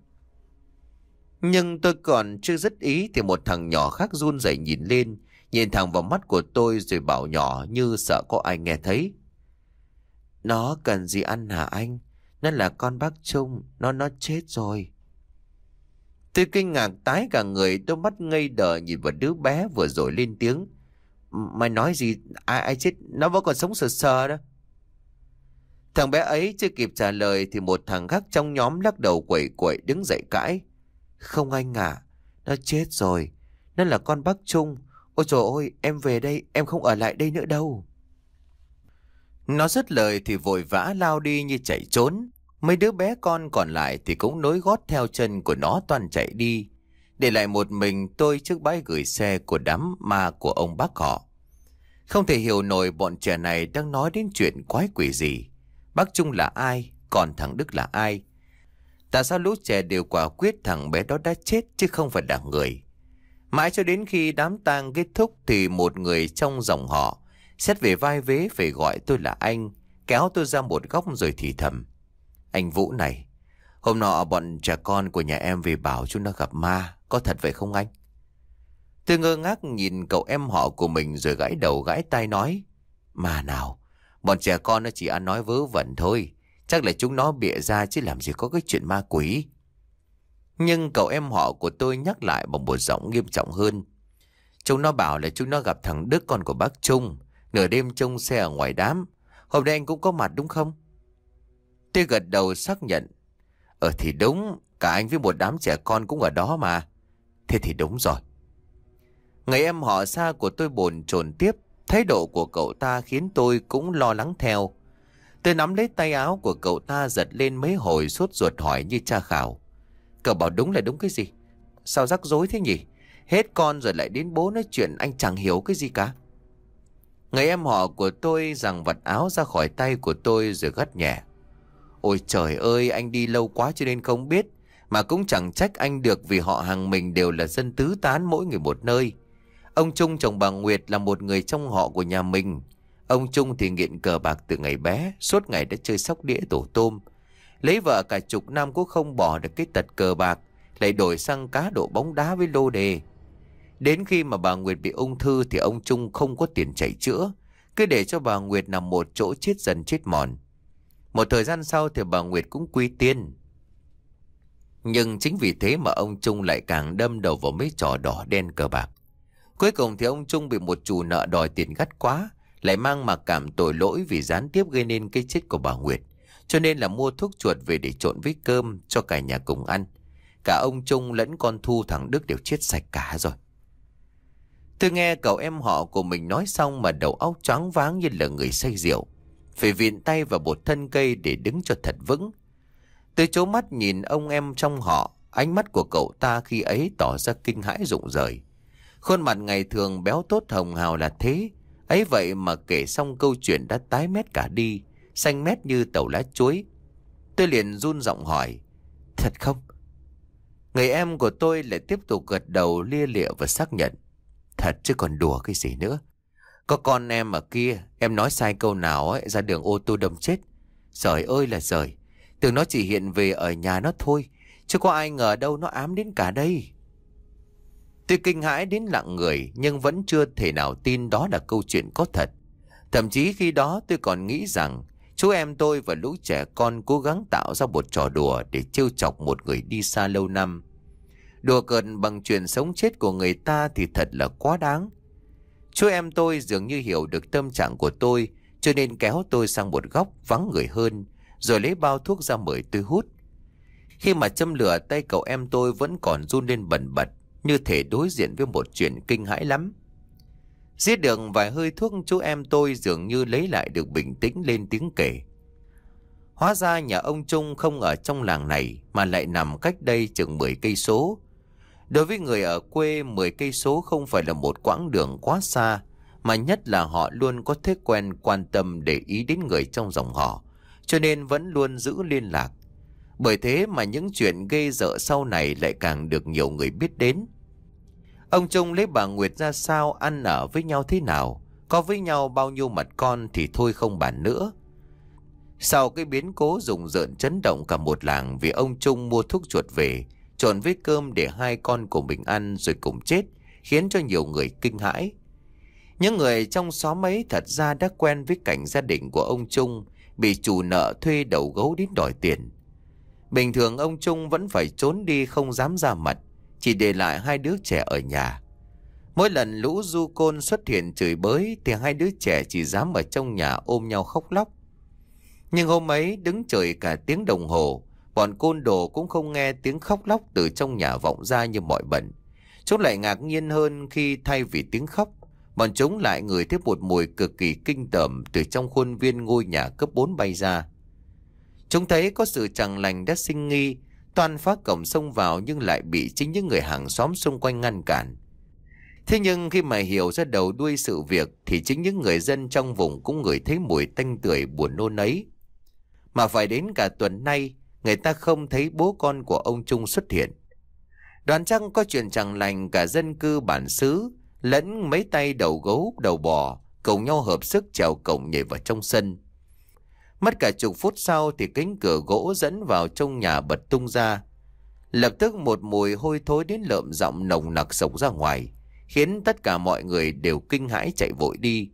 Nhưng tôi còn chưa dứt ý thì một thằng nhỏ khác run rẩy nhìn lên, nhìn thẳng vào mắt của tôi rồi bảo nhỏ như sợ có ai nghe thấy: "Nó cần gì ăn hả anh? Nó là con bác Trung, nó nó chết rồi." Tôi kinh ngạc tái cả người, đôi mắt ngây đờ nhìn vào đứa bé vừa rồi lên tiếng: "Mày nói gì? Ai ai chết? Nó vẫn còn sống sờ sờ đó." Thằng bé ấy chưa kịp trả lời thì một thằng khác trong nhóm lắc đầu quẩy quẩy đứng dậy cãi: "Không anh à, nó chết rồi. Nó là con bác Trung. Ôi trời ơi, em về đây, em không ở lại đây nữa đâu." Nó dứt lời thì vội vã lao đi như chạy trốn. Mấy đứa bé con còn lại thì cũng nối gót theo chân của nó toan chạy đi, để lại một mình tôi trước bãi gửi xe của đám ma của ông bác họ. Không thể hiểu nổi bọn trẻ này đang nói đến chuyện quái quỷ gì. Bác Trung là ai? Còn thằng Đức là ai? Tại sao lũ trẻ đều quả quyết thằng bé đó đã chết chứ không phải là người? Mãi cho đến khi đám tang kết thúc thì một người trong dòng họ xét về vai vế phải gọi tôi là anh, kéo tôi ra một góc rồi thì thầm: "Anh Vũ này, hôm nọ bọn trẻ con của nhà em về bảo chúng nó gặp ma, có thật vậy không anh?" Tôi ngơ ngác nhìn cậu em họ của mình rồi gãi đầu gãi tai nói: "Ma nào, bọn trẻ con nó chỉ ăn nói vớ vẩn thôi. Chắc là chúng nó bịa ra chứ làm gì có cái chuyện ma quỷ." Nhưng cậu em họ của tôi nhắc lại bằng một giọng nghiêm trọng hơn: "Chúng nó bảo là chúng nó gặp thằng Đức con của bác Trung, nửa đêm trông xe ở ngoài đám. Hôm nay anh cũng có mặt đúng không?" Tôi gật đầu xác nhận: "Ờ thì đúng, cả anh với một đám trẻ con cũng ở đó mà." "Thế thì đúng rồi." Người em họ xa của tôi bồn chồn tiếp. Thái độ của cậu ta khiến tôi cũng lo lắng theo. Tôi nắm lấy tay áo của cậu ta giật lên mấy hồi, sốt ruột hỏi như tra khảo: "Cậu bảo đúng là đúng cái gì? Sao rắc rối thế nhỉ? Hết con rồi lại đến bố nói chuyện, anh chẳng hiểu cái gì cả." Người em họ của tôi giằng vật áo ra khỏi tay của tôi rồi gắt nhẹ: "Ôi trời ơi, anh đi lâu quá cho nên không biết. Mà cũng chẳng trách anh được, vì họ hàng mình đều là dân tứ tán mỗi người một nơi. Ông Trung chồng bà Nguyệt là một người trong họ của nhà mình. Ông Trung thì nghiện cờ bạc từ ngày bé, suốt ngày đã chơi sóc đĩa tổ tôm. Lấy vợ cả chục năm cũng không bỏ được cái tật cờ bạc, lại đổi sang cá độ bóng đá với lô đề. Đến khi mà bà Nguyệt bị ung thư thì ông Trung không có tiền chạy chữa, cứ để cho bà Nguyệt nằm một chỗ chết dần chết mòn. Một thời gian sau thì bà Nguyệt cũng quy tiên. Nhưng chính vì thế mà ông Trung lại càng đâm đầu vào mấy trò đỏ đen cờ bạc. Cuối cùng thì ông Trung bị một chủ nợ đòi tiền gắt quá, lại mang mặc cảm tội lỗi vì gián tiếp gây nên cái chết của bà Nguyệt, cho nên là mua thuốc chuột về để trộn với cơm cho cả nhà cùng ăn. Cả ông Trung lẫn con Thu thằng Đức đều chết sạch cả rồi." Tôi nghe cậu em họ của mình nói xong mà đầu óc choáng váng như là người say rượu, phải viện tay vào một thân cây để đứng cho thật vững. Tôi trố mắt nhìn ông em trong họ, ánh mắt của cậu ta khi ấy tỏ ra kinh hãi rụng rời. Khuôn mặt ngày thường béo tốt hồng hào là thế, ấy vậy mà kể xong câu chuyện đã tái mét cả đi, xanh mét như tàu lá chuối. Tôi liền run giọng hỏi, thật không? Người em của tôi lại tiếp tục gật đầu lia lịa và xác nhận, thật chứ còn đùa cái gì nữa. Có con em ở kia, em nói sai câu nào ấy, ra đường ô tô đâm chết. Trời ơi là trời, tưởng nó chỉ hiện về ở nhà nó thôi, chứ có ai ngờ đâu nó ám đến cả đây. Tôi kinh hãi đến lặng người, nhưng vẫn chưa thể nào tin đó là câu chuyện có thật. Thậm chí khi đó tôi còn nghĩ rằng chú em tôi và lũ trẻ con cố gắng tạo ra một trò đùa để trêu chọc một người đi xa lâu năm. Đùa cợt bằng chuyện sống chết của người ta thì thật là quá đáng. Chú em tôi dường như hiểu được tâm trạng của tôi, cho nên kéo tôi sang một góc vắng người hơn, rồi lấy bao thuốc ra mời tôi hút. Khi mà châm lửa, tay cậu em tôi vẫn còn run lên bần bật, như thể đối diện với một chuyện kinh hãi lắm. Giết được vài hơi thuốc, chú em tôi dường như lấy lại được bình tĩnh lên tiếng kể. Hóa ra nhà ông Trung không ở trong làng này mà lại nằm cách đây chừng mười cây số. Đối với người ở quê, mười cây số không phải là một quãng đường quá xa, mà nhất là họ luôn có thói quen quan tâm để ý đến người trong dòng họ, cho nên vẫn luôn giữ liên lạc. Bởi thế mà những chuyện ghê rợ sau này lại càng được nhiều người biết đến. Ông Trung lấy bà Nguyệt ra sao, ăn ở với nhau thế nào, có với nhau bao nhiêu mặt con thì thôi không bàn nữa. Sau cái biến cố rùng rợn chấn động cả một làng vì ông Trung mua thuốc chuột về, trộn với cơm để hai con của mình ăn rồi cùng chết, khiến cho nhiều người kinh hãi. Những người trong xóm ấy thật ra đã quen với cảnh gia đình của ông Trung bị chủ nợ thuê đầu gấu đến đòi tiền. Bình thường ông Trung vẫn phải trốn đi không dám ra mặt, chỉ để lại hai đứa trẻ ở nhà. Mỗi lần lũ du côn xuất hiện chửi bới thì hai đứa trẻ chỉ dám ở trong nhà ôm nhau khóc lóc. Nhưng hôm ấy đứng chửi cả tiếng đồng hồ, bọn côn đồ cũng không nghe tiếng khóc lóc từ trong nhà vọng ra như mọi bận. Chúng lại ngạc nhiên hơn khi thay vì tiếng khóc, bọn chúng lại ngửi thấy một mùi cực kỳ kinh tởm từ trong khuôn viên ngôi nhà cấp bốn bay ra. Chúng thấy có sự chẳng lành đã sinh nghi, toan phá cổng xông vào nhưng lại bị chính những người hàng xóm xung quanh ngăn cản. Thế nhưng khi mà hiểu ra đầu đuôi sự việc thì chính những người dân trong vùng cũng ngửi thấy mùi tanh tưởi buồn nôn ấy. Mà phải đến cả tuần nay, người ta không thấy bố con của ông Trung xuất hiện. Đoán chắc có chuyện chẳng lành, cả dân cư bản xứ lẫn mấy tay đầu gấu đầu bò cùng nhau hợp sức trèo cổng nhảy vào trong sân. Mất cả chục phút sau thì cánh cửa gỗ dẫn vào trong nhà bật tung ra. Lập tức một mùi hôi thối đến lợm giọng nồng nặc xộc ra ngoài, khiến tất cả mọi người đều kinh hãi chạy vội đi.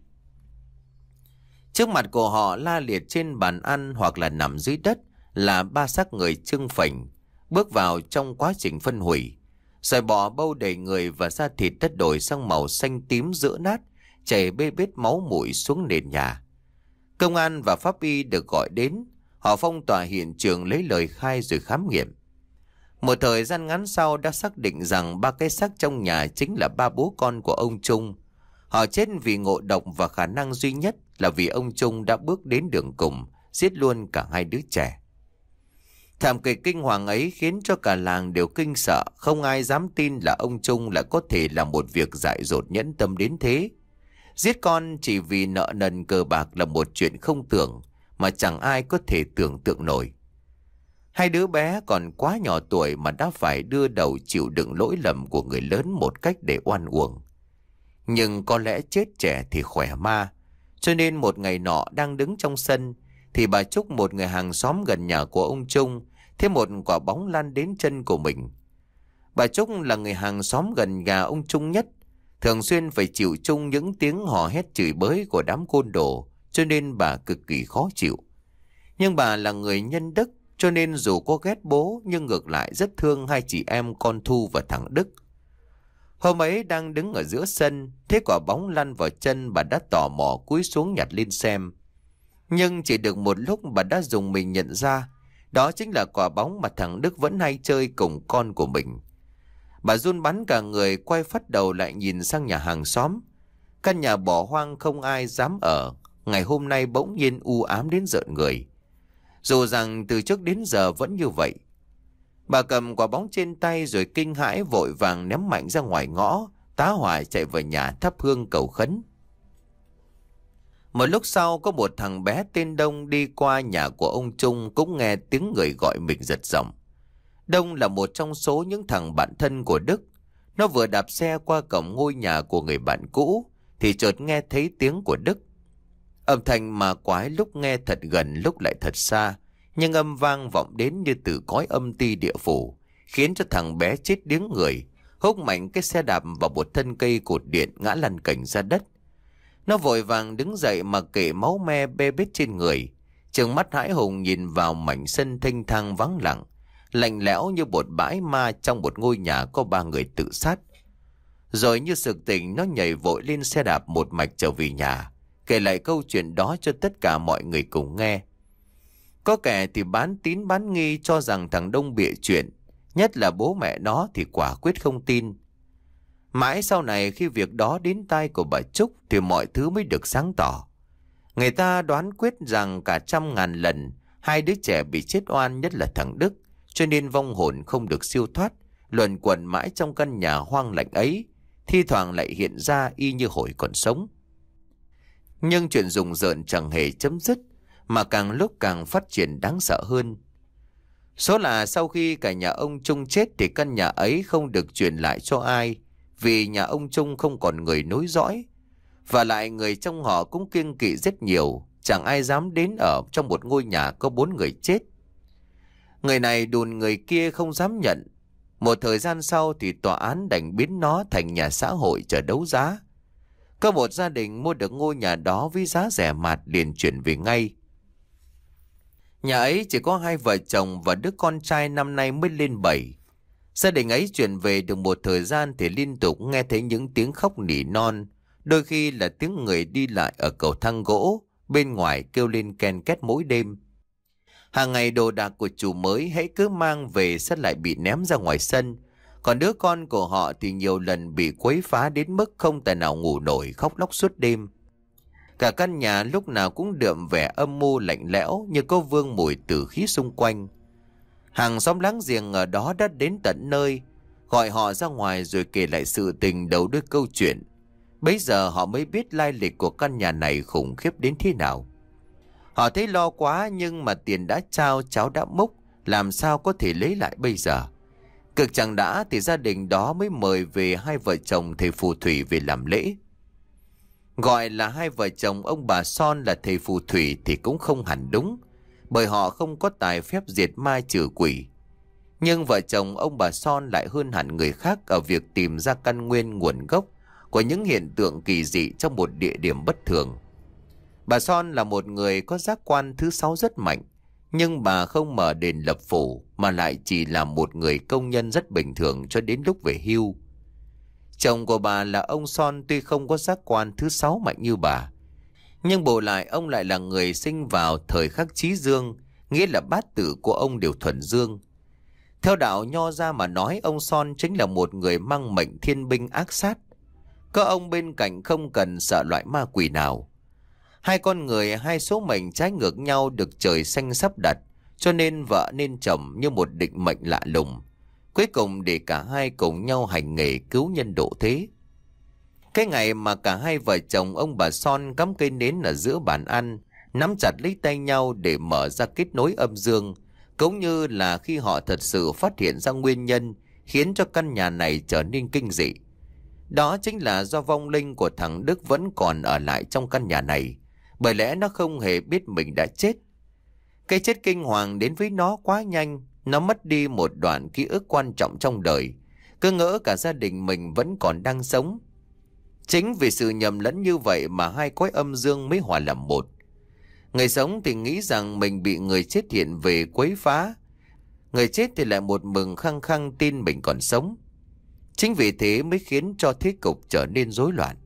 Trước mặt của họ la liệt trên bàn ăn hoặc là nằm dưới đất là ba xác người trưng phình, bước vào trong quá trình phân hủy. Rồi bỏ bâu đầy người và da thịt tất đổi sang màu xanh tím rữa nát, chảy bê bết máu mũi xuống nền nhà. Công an và pháp y được gọi đến, họ phong tỏa hiện trường lấy lời khai rồi khám nghiệm. Một thời gian ngắn sau đã xác định rằng ba cái xác trong nhà chính là ba bố con của ông Trung. Họ chết vì ngộ độc và khả năng duy nhất là vì ông Trung đã bước đến đường cùng, giết luôn cả hai đứa trẻ. Thảm kịch kinh hoàng ấy khiến cho cả làng đều kinh sợ, không ai dám tin là ông Trung lại có thể làm một việc dại dột nhẫn tâm đến thế. Giết con chỉ vì nợ nần cờ bạc là một chuyện không tưởng, mà chẳng ai có thể tưởng tượng nổi. Hai đứa bé còn quá nhỏ tuổi mà đã phải đưa đầu chịu đựng lỗi lầm của người lớn một cách để oan uổng. Nhưng có lẽ chết trẻ thì khỏe ma, cho nên một ngày nọ đang đứng trong sân thì bà Trúc, một người hàng xóm gần nhà của ông Trung, thấy một quả bóng lăn đến chân của mình. Bà Trúc là người hàng xóm gần nhà ông Trung nhất, thường xuyên phải chịu chung những tiếng hò hét chửi bới của đám côn đồ, cho nên bà cực kỳ khó chịu. Nhưng bà là người nhân đức, cho nên dù có ghét bố nhưng ngược lại rất thương hai chị em con Thu và thằng Đức. Hôm ấy đang đứng ở giữa sân, thấy quả bóng lăn vào chân, bà đã tò mò cúi xuống nhặt lên xem. Nhưng chỉ được một lúc bà đã dùng mình nhận ra, đó chính là quả bóng mà thằng Đức vẫn hay chơi cùng con của mình. Bà run bắn cả người, quay phắt đầu lại nhìn sang nhà hàng xóm. Căn nhà bỏ hoang không ai dám ở, ngày hôm nay bỗng nhiên u ám đến rợn người. Dù rằng từ trước đến giờ vẫn như vậy. Bà cầm quả bóng trên tay rồi kinh hãi vội vàng ném mạnh ra ngoài ngõ, tá hỏa chạy vào nhà thắp hương cầu khấn. Một lúc sau có một thằng bé tên Đông đi qua nhà của ông Trung cũng nghe tiếng người gọi mình giật giọng. Đông là một trong số những thằng bạn thân của Đức. Nó vừa đạp xe qua cổng ngôi nhà của người bạn cũ thì chợt nghe thấy tiếng của Đức. Âm thanh mà quái lúc nghe thật gần lúc lại thật xa, nhưng âm vang vọng đến như từ cõi âm ti địa phủ, khiến cho thằng bé chết điếng người, húc mạnh cái xe đạp vào một thân cây cột điện ngã lăn cành ra đất. Nó vội vàng đứng dậy mà kệ máu me bê bết trên người, trừng mắt hãi hùng nhìn vào mảnh sân thênh thang vắng lặng, lạnh lẽo như một bãi ma trong một ngôi nhà có ba người tự sát. Rồi như sực tỉnh, nó nhảy vội lên xe đạp một mạch trở về nhà, kể lại câu chuyện đó cho tất cả mọi người cùng nghe. Có kẻ thì bán tín bán nghi cho rằng thằng Đông bịa chuyện, nhất là bố mẹ nó thì quả quyết không tin. Mãi sau này khi việc đó đến tai của bà Trúc thì mọi thứ mới được sáng tỏ. Người ta đoán quyết rằng cả trăm ngàn lần hai đứa trẻ bị chết oan, nhất là thằng Đức, cho nên vong hồn không được siêu thoát, luẩn quẩn mãi trong căn nhà hoang lạnh ấy, thi thoảng lại hiện ra y như hồi còn sống. Nhưng chuyện rùng rợn chẳng hề chấm dứt, mà càng lúc càng phát triển đáng sợ hơn. Số là sau khi cả nhà ông Trung chết thì căn nhà ấy không được truyền lại cho ai, vì nhà ông Trung không còn người nối dõi. Và lại người trong họ cũng kiêng kỵ rất nhiều, chẳng ai dám đến ở trong một ngôi nhà có bốn người chết. Người này đùn người kia không dám nhận. Một thời gian sau thì tòa án đành biến nó thành nhà xã hội chờ đấu giá. Có một gia đình mua được ngôi nhà đó với giá rẻ mạt liền chuyển về ngay. Nhà ấy chỉ có hai vợ chồng và đứa con trai năm nay mới lên bảy. Gia đình ấy chuyển về được một thời gian thì liên tục nghe thấy những tiếng khóc nỉ non, đôi khi là tiếng người đi lại ở cầu thang gỗ bên ngoài kêu lên ken két mỗi đêm. Hàng ngày đồ đạc của chủ mới hãy cứ mang về sẽ lại bị ném ra ngoài sân, còn đứa con của họ thì nhiều lần bị quấy phá đến mức không tài nào ngủ nổi, khóc lóc suốt đêm. Cả căn nhà lúc nào cũng đượm vẻ âm mưu lạnh lẽo như có vương mùi tử khí xung quanh. Hàng xóm láng giềng ở đó đã đến tận nơi, gọi họ ra ngoài rồi kể lại sự tình đầu đuôi câu chuyện. Bấy giờ họ mới biết lai lịch của căn nhà này khủng khiếp đến thế nào. Họ thấy lo quá, nhưng mà tiền đã trao cháu đã múc, làm sao có thể lấy lại bây giờ. Cực chẳng đã thì gia đình đó mới mời về hai vợ chồng thầy phù thủy về làm lễ. Gọi là hai vợ chồng ông bà Son là thầy phù thủy thì cũng không hẳn đúng, bởi họ không có tài phép diệt ma trừ quỷ. Nhưng vợ chồng ông bà Son lại hơn hẳn người khác ở việc tìm ra căn nguyên nguồn gốc của những hiện tượng kỳ dị trong một địa điểm bất thường. Bà Son là một người có giác quan thứ sáu rất mạnh, nhưng bà không mở đền lập phủ mà lại chỉ là một người công nhân rất bình thường cho đến lúc về hưu. Chồng của bà là ông Son tuy không có giác quan thứ sáu mạnh như bà, nhưng bù lại ông lại là người sinh vào thời khắc chí dương, nghĩa là bát tự của ông đều thuần dương. Theo đạo Nho ra mà nói, ông Son chính là một người mang mệnh thiên binh ác sát. Có ông bên cạnh không cần sợ loại ma quỷ nào. Hai con người hai số mệnh trái ngược nhau được trời xanh sắp đặt, cho nên vợ nên chồng như một định mệnh lạ lùng. Cuối cùng để cả hai cùng nhau hành nghề cứu nhân độ thế. Cái ngày mà cả hai vợ chồng ông bà Son cắm cây nến ở giữa bàn ăn, nắm chặt lấy tay nhau để mở ra kết nối âm dương, cũng như là khi họ thật sự phát hiện ra nguyên nhân khiến cho căn nhà này trở nên kinh dị. Đó chính là do vong linh của thằng Đức vẫn còn ở lại trong căn nhà này, bởi lẽ nó không hề biết mình đã chết. Cái chết kinh hoàng đến với nó quá nhanh, nó mất đi một đoạn ký ức quan trọng trong đời, cứ ngỡ cả gia đình mình vẫn còn đang sống. Chính vì sự nhầm lẫn như vậy mà hai cõi âm dương mới hòa làm một. Người sống thì nghĩ rằng mình bị người chết hiện về quấy phá, người chết thì lại một mừng khăng khăng tin mình còn sống. Chính vì thế mới khiến cho thế cục trở nên rối loạn.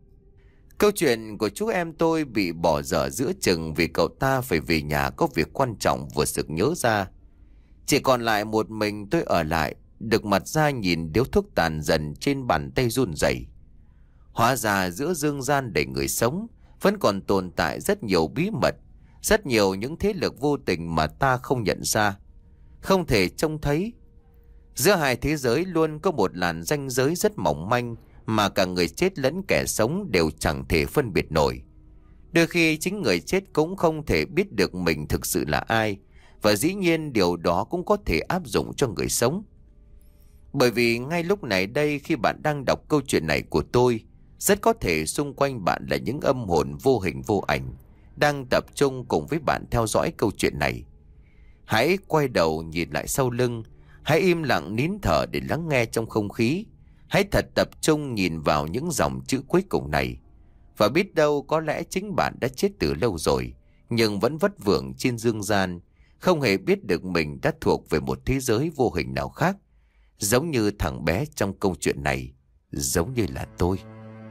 Câu chuyện của chú em tôi bị bỏ dở giữa chừng vì cậu ta phải về nhà có việc quan trọng vừa sực nhớ ra. Chỉ còn lại một mình tôi ở lại, được mặt ra nhìn điếu thuốc tàn dần trên bàn tay run rẩy. Hóa ra giữa dương gian đầy người sống vẫn còn tồn tại rất nhiều bí mật, rất nhiều những thế lực vô tình mà ta không nhận ra, không thể trông thấy. Giữa hai thế giới luôn có một làn ranh giới rất mỏng manh mà cả người chết lẫn kẻ sống đều chẳng thể phân biệt nổi. Đôi khi chính người chết cũng không thể biết được mình thực sự là ai, và dĩ nhiên điều đó cũng có thể áp dụng cho người sống. Bởi vì ngay lúc này đây, khi bạn đang đọc câu chuyện này của tôi, rất có thể xung quanh bạn là những âm hồn vô hình vô ảnh đang tập trung cùng với bạn theo dõi câu chuyện này. Hãy quay đầu nhìn lại sau lưng, hãy im lặng nín thở để lắng nghe trong không khí. Hãy thật tập trung nhìn vào những dòng chữ cuối cùng này. Và biết đâu có lẽ chính bạn đã chết từ lâu rồi, nhưng vẫn vất vưởng trên dương gian, không hề biết được mình đã thuộc về một thế giới vô hình nào khác, giống như thằng bé trong câu chuyện này, giống như là tôi.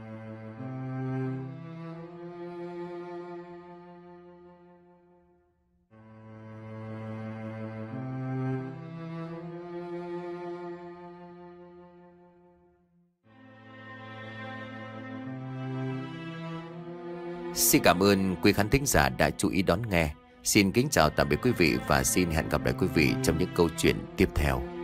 Xin cảm ơn quý khán thính giả đã chú ý đón nghe. Xin kính chào tạm biệt quý vị và xin hẹn gặp lại quý vị trong những câu chuyện tiếp theo.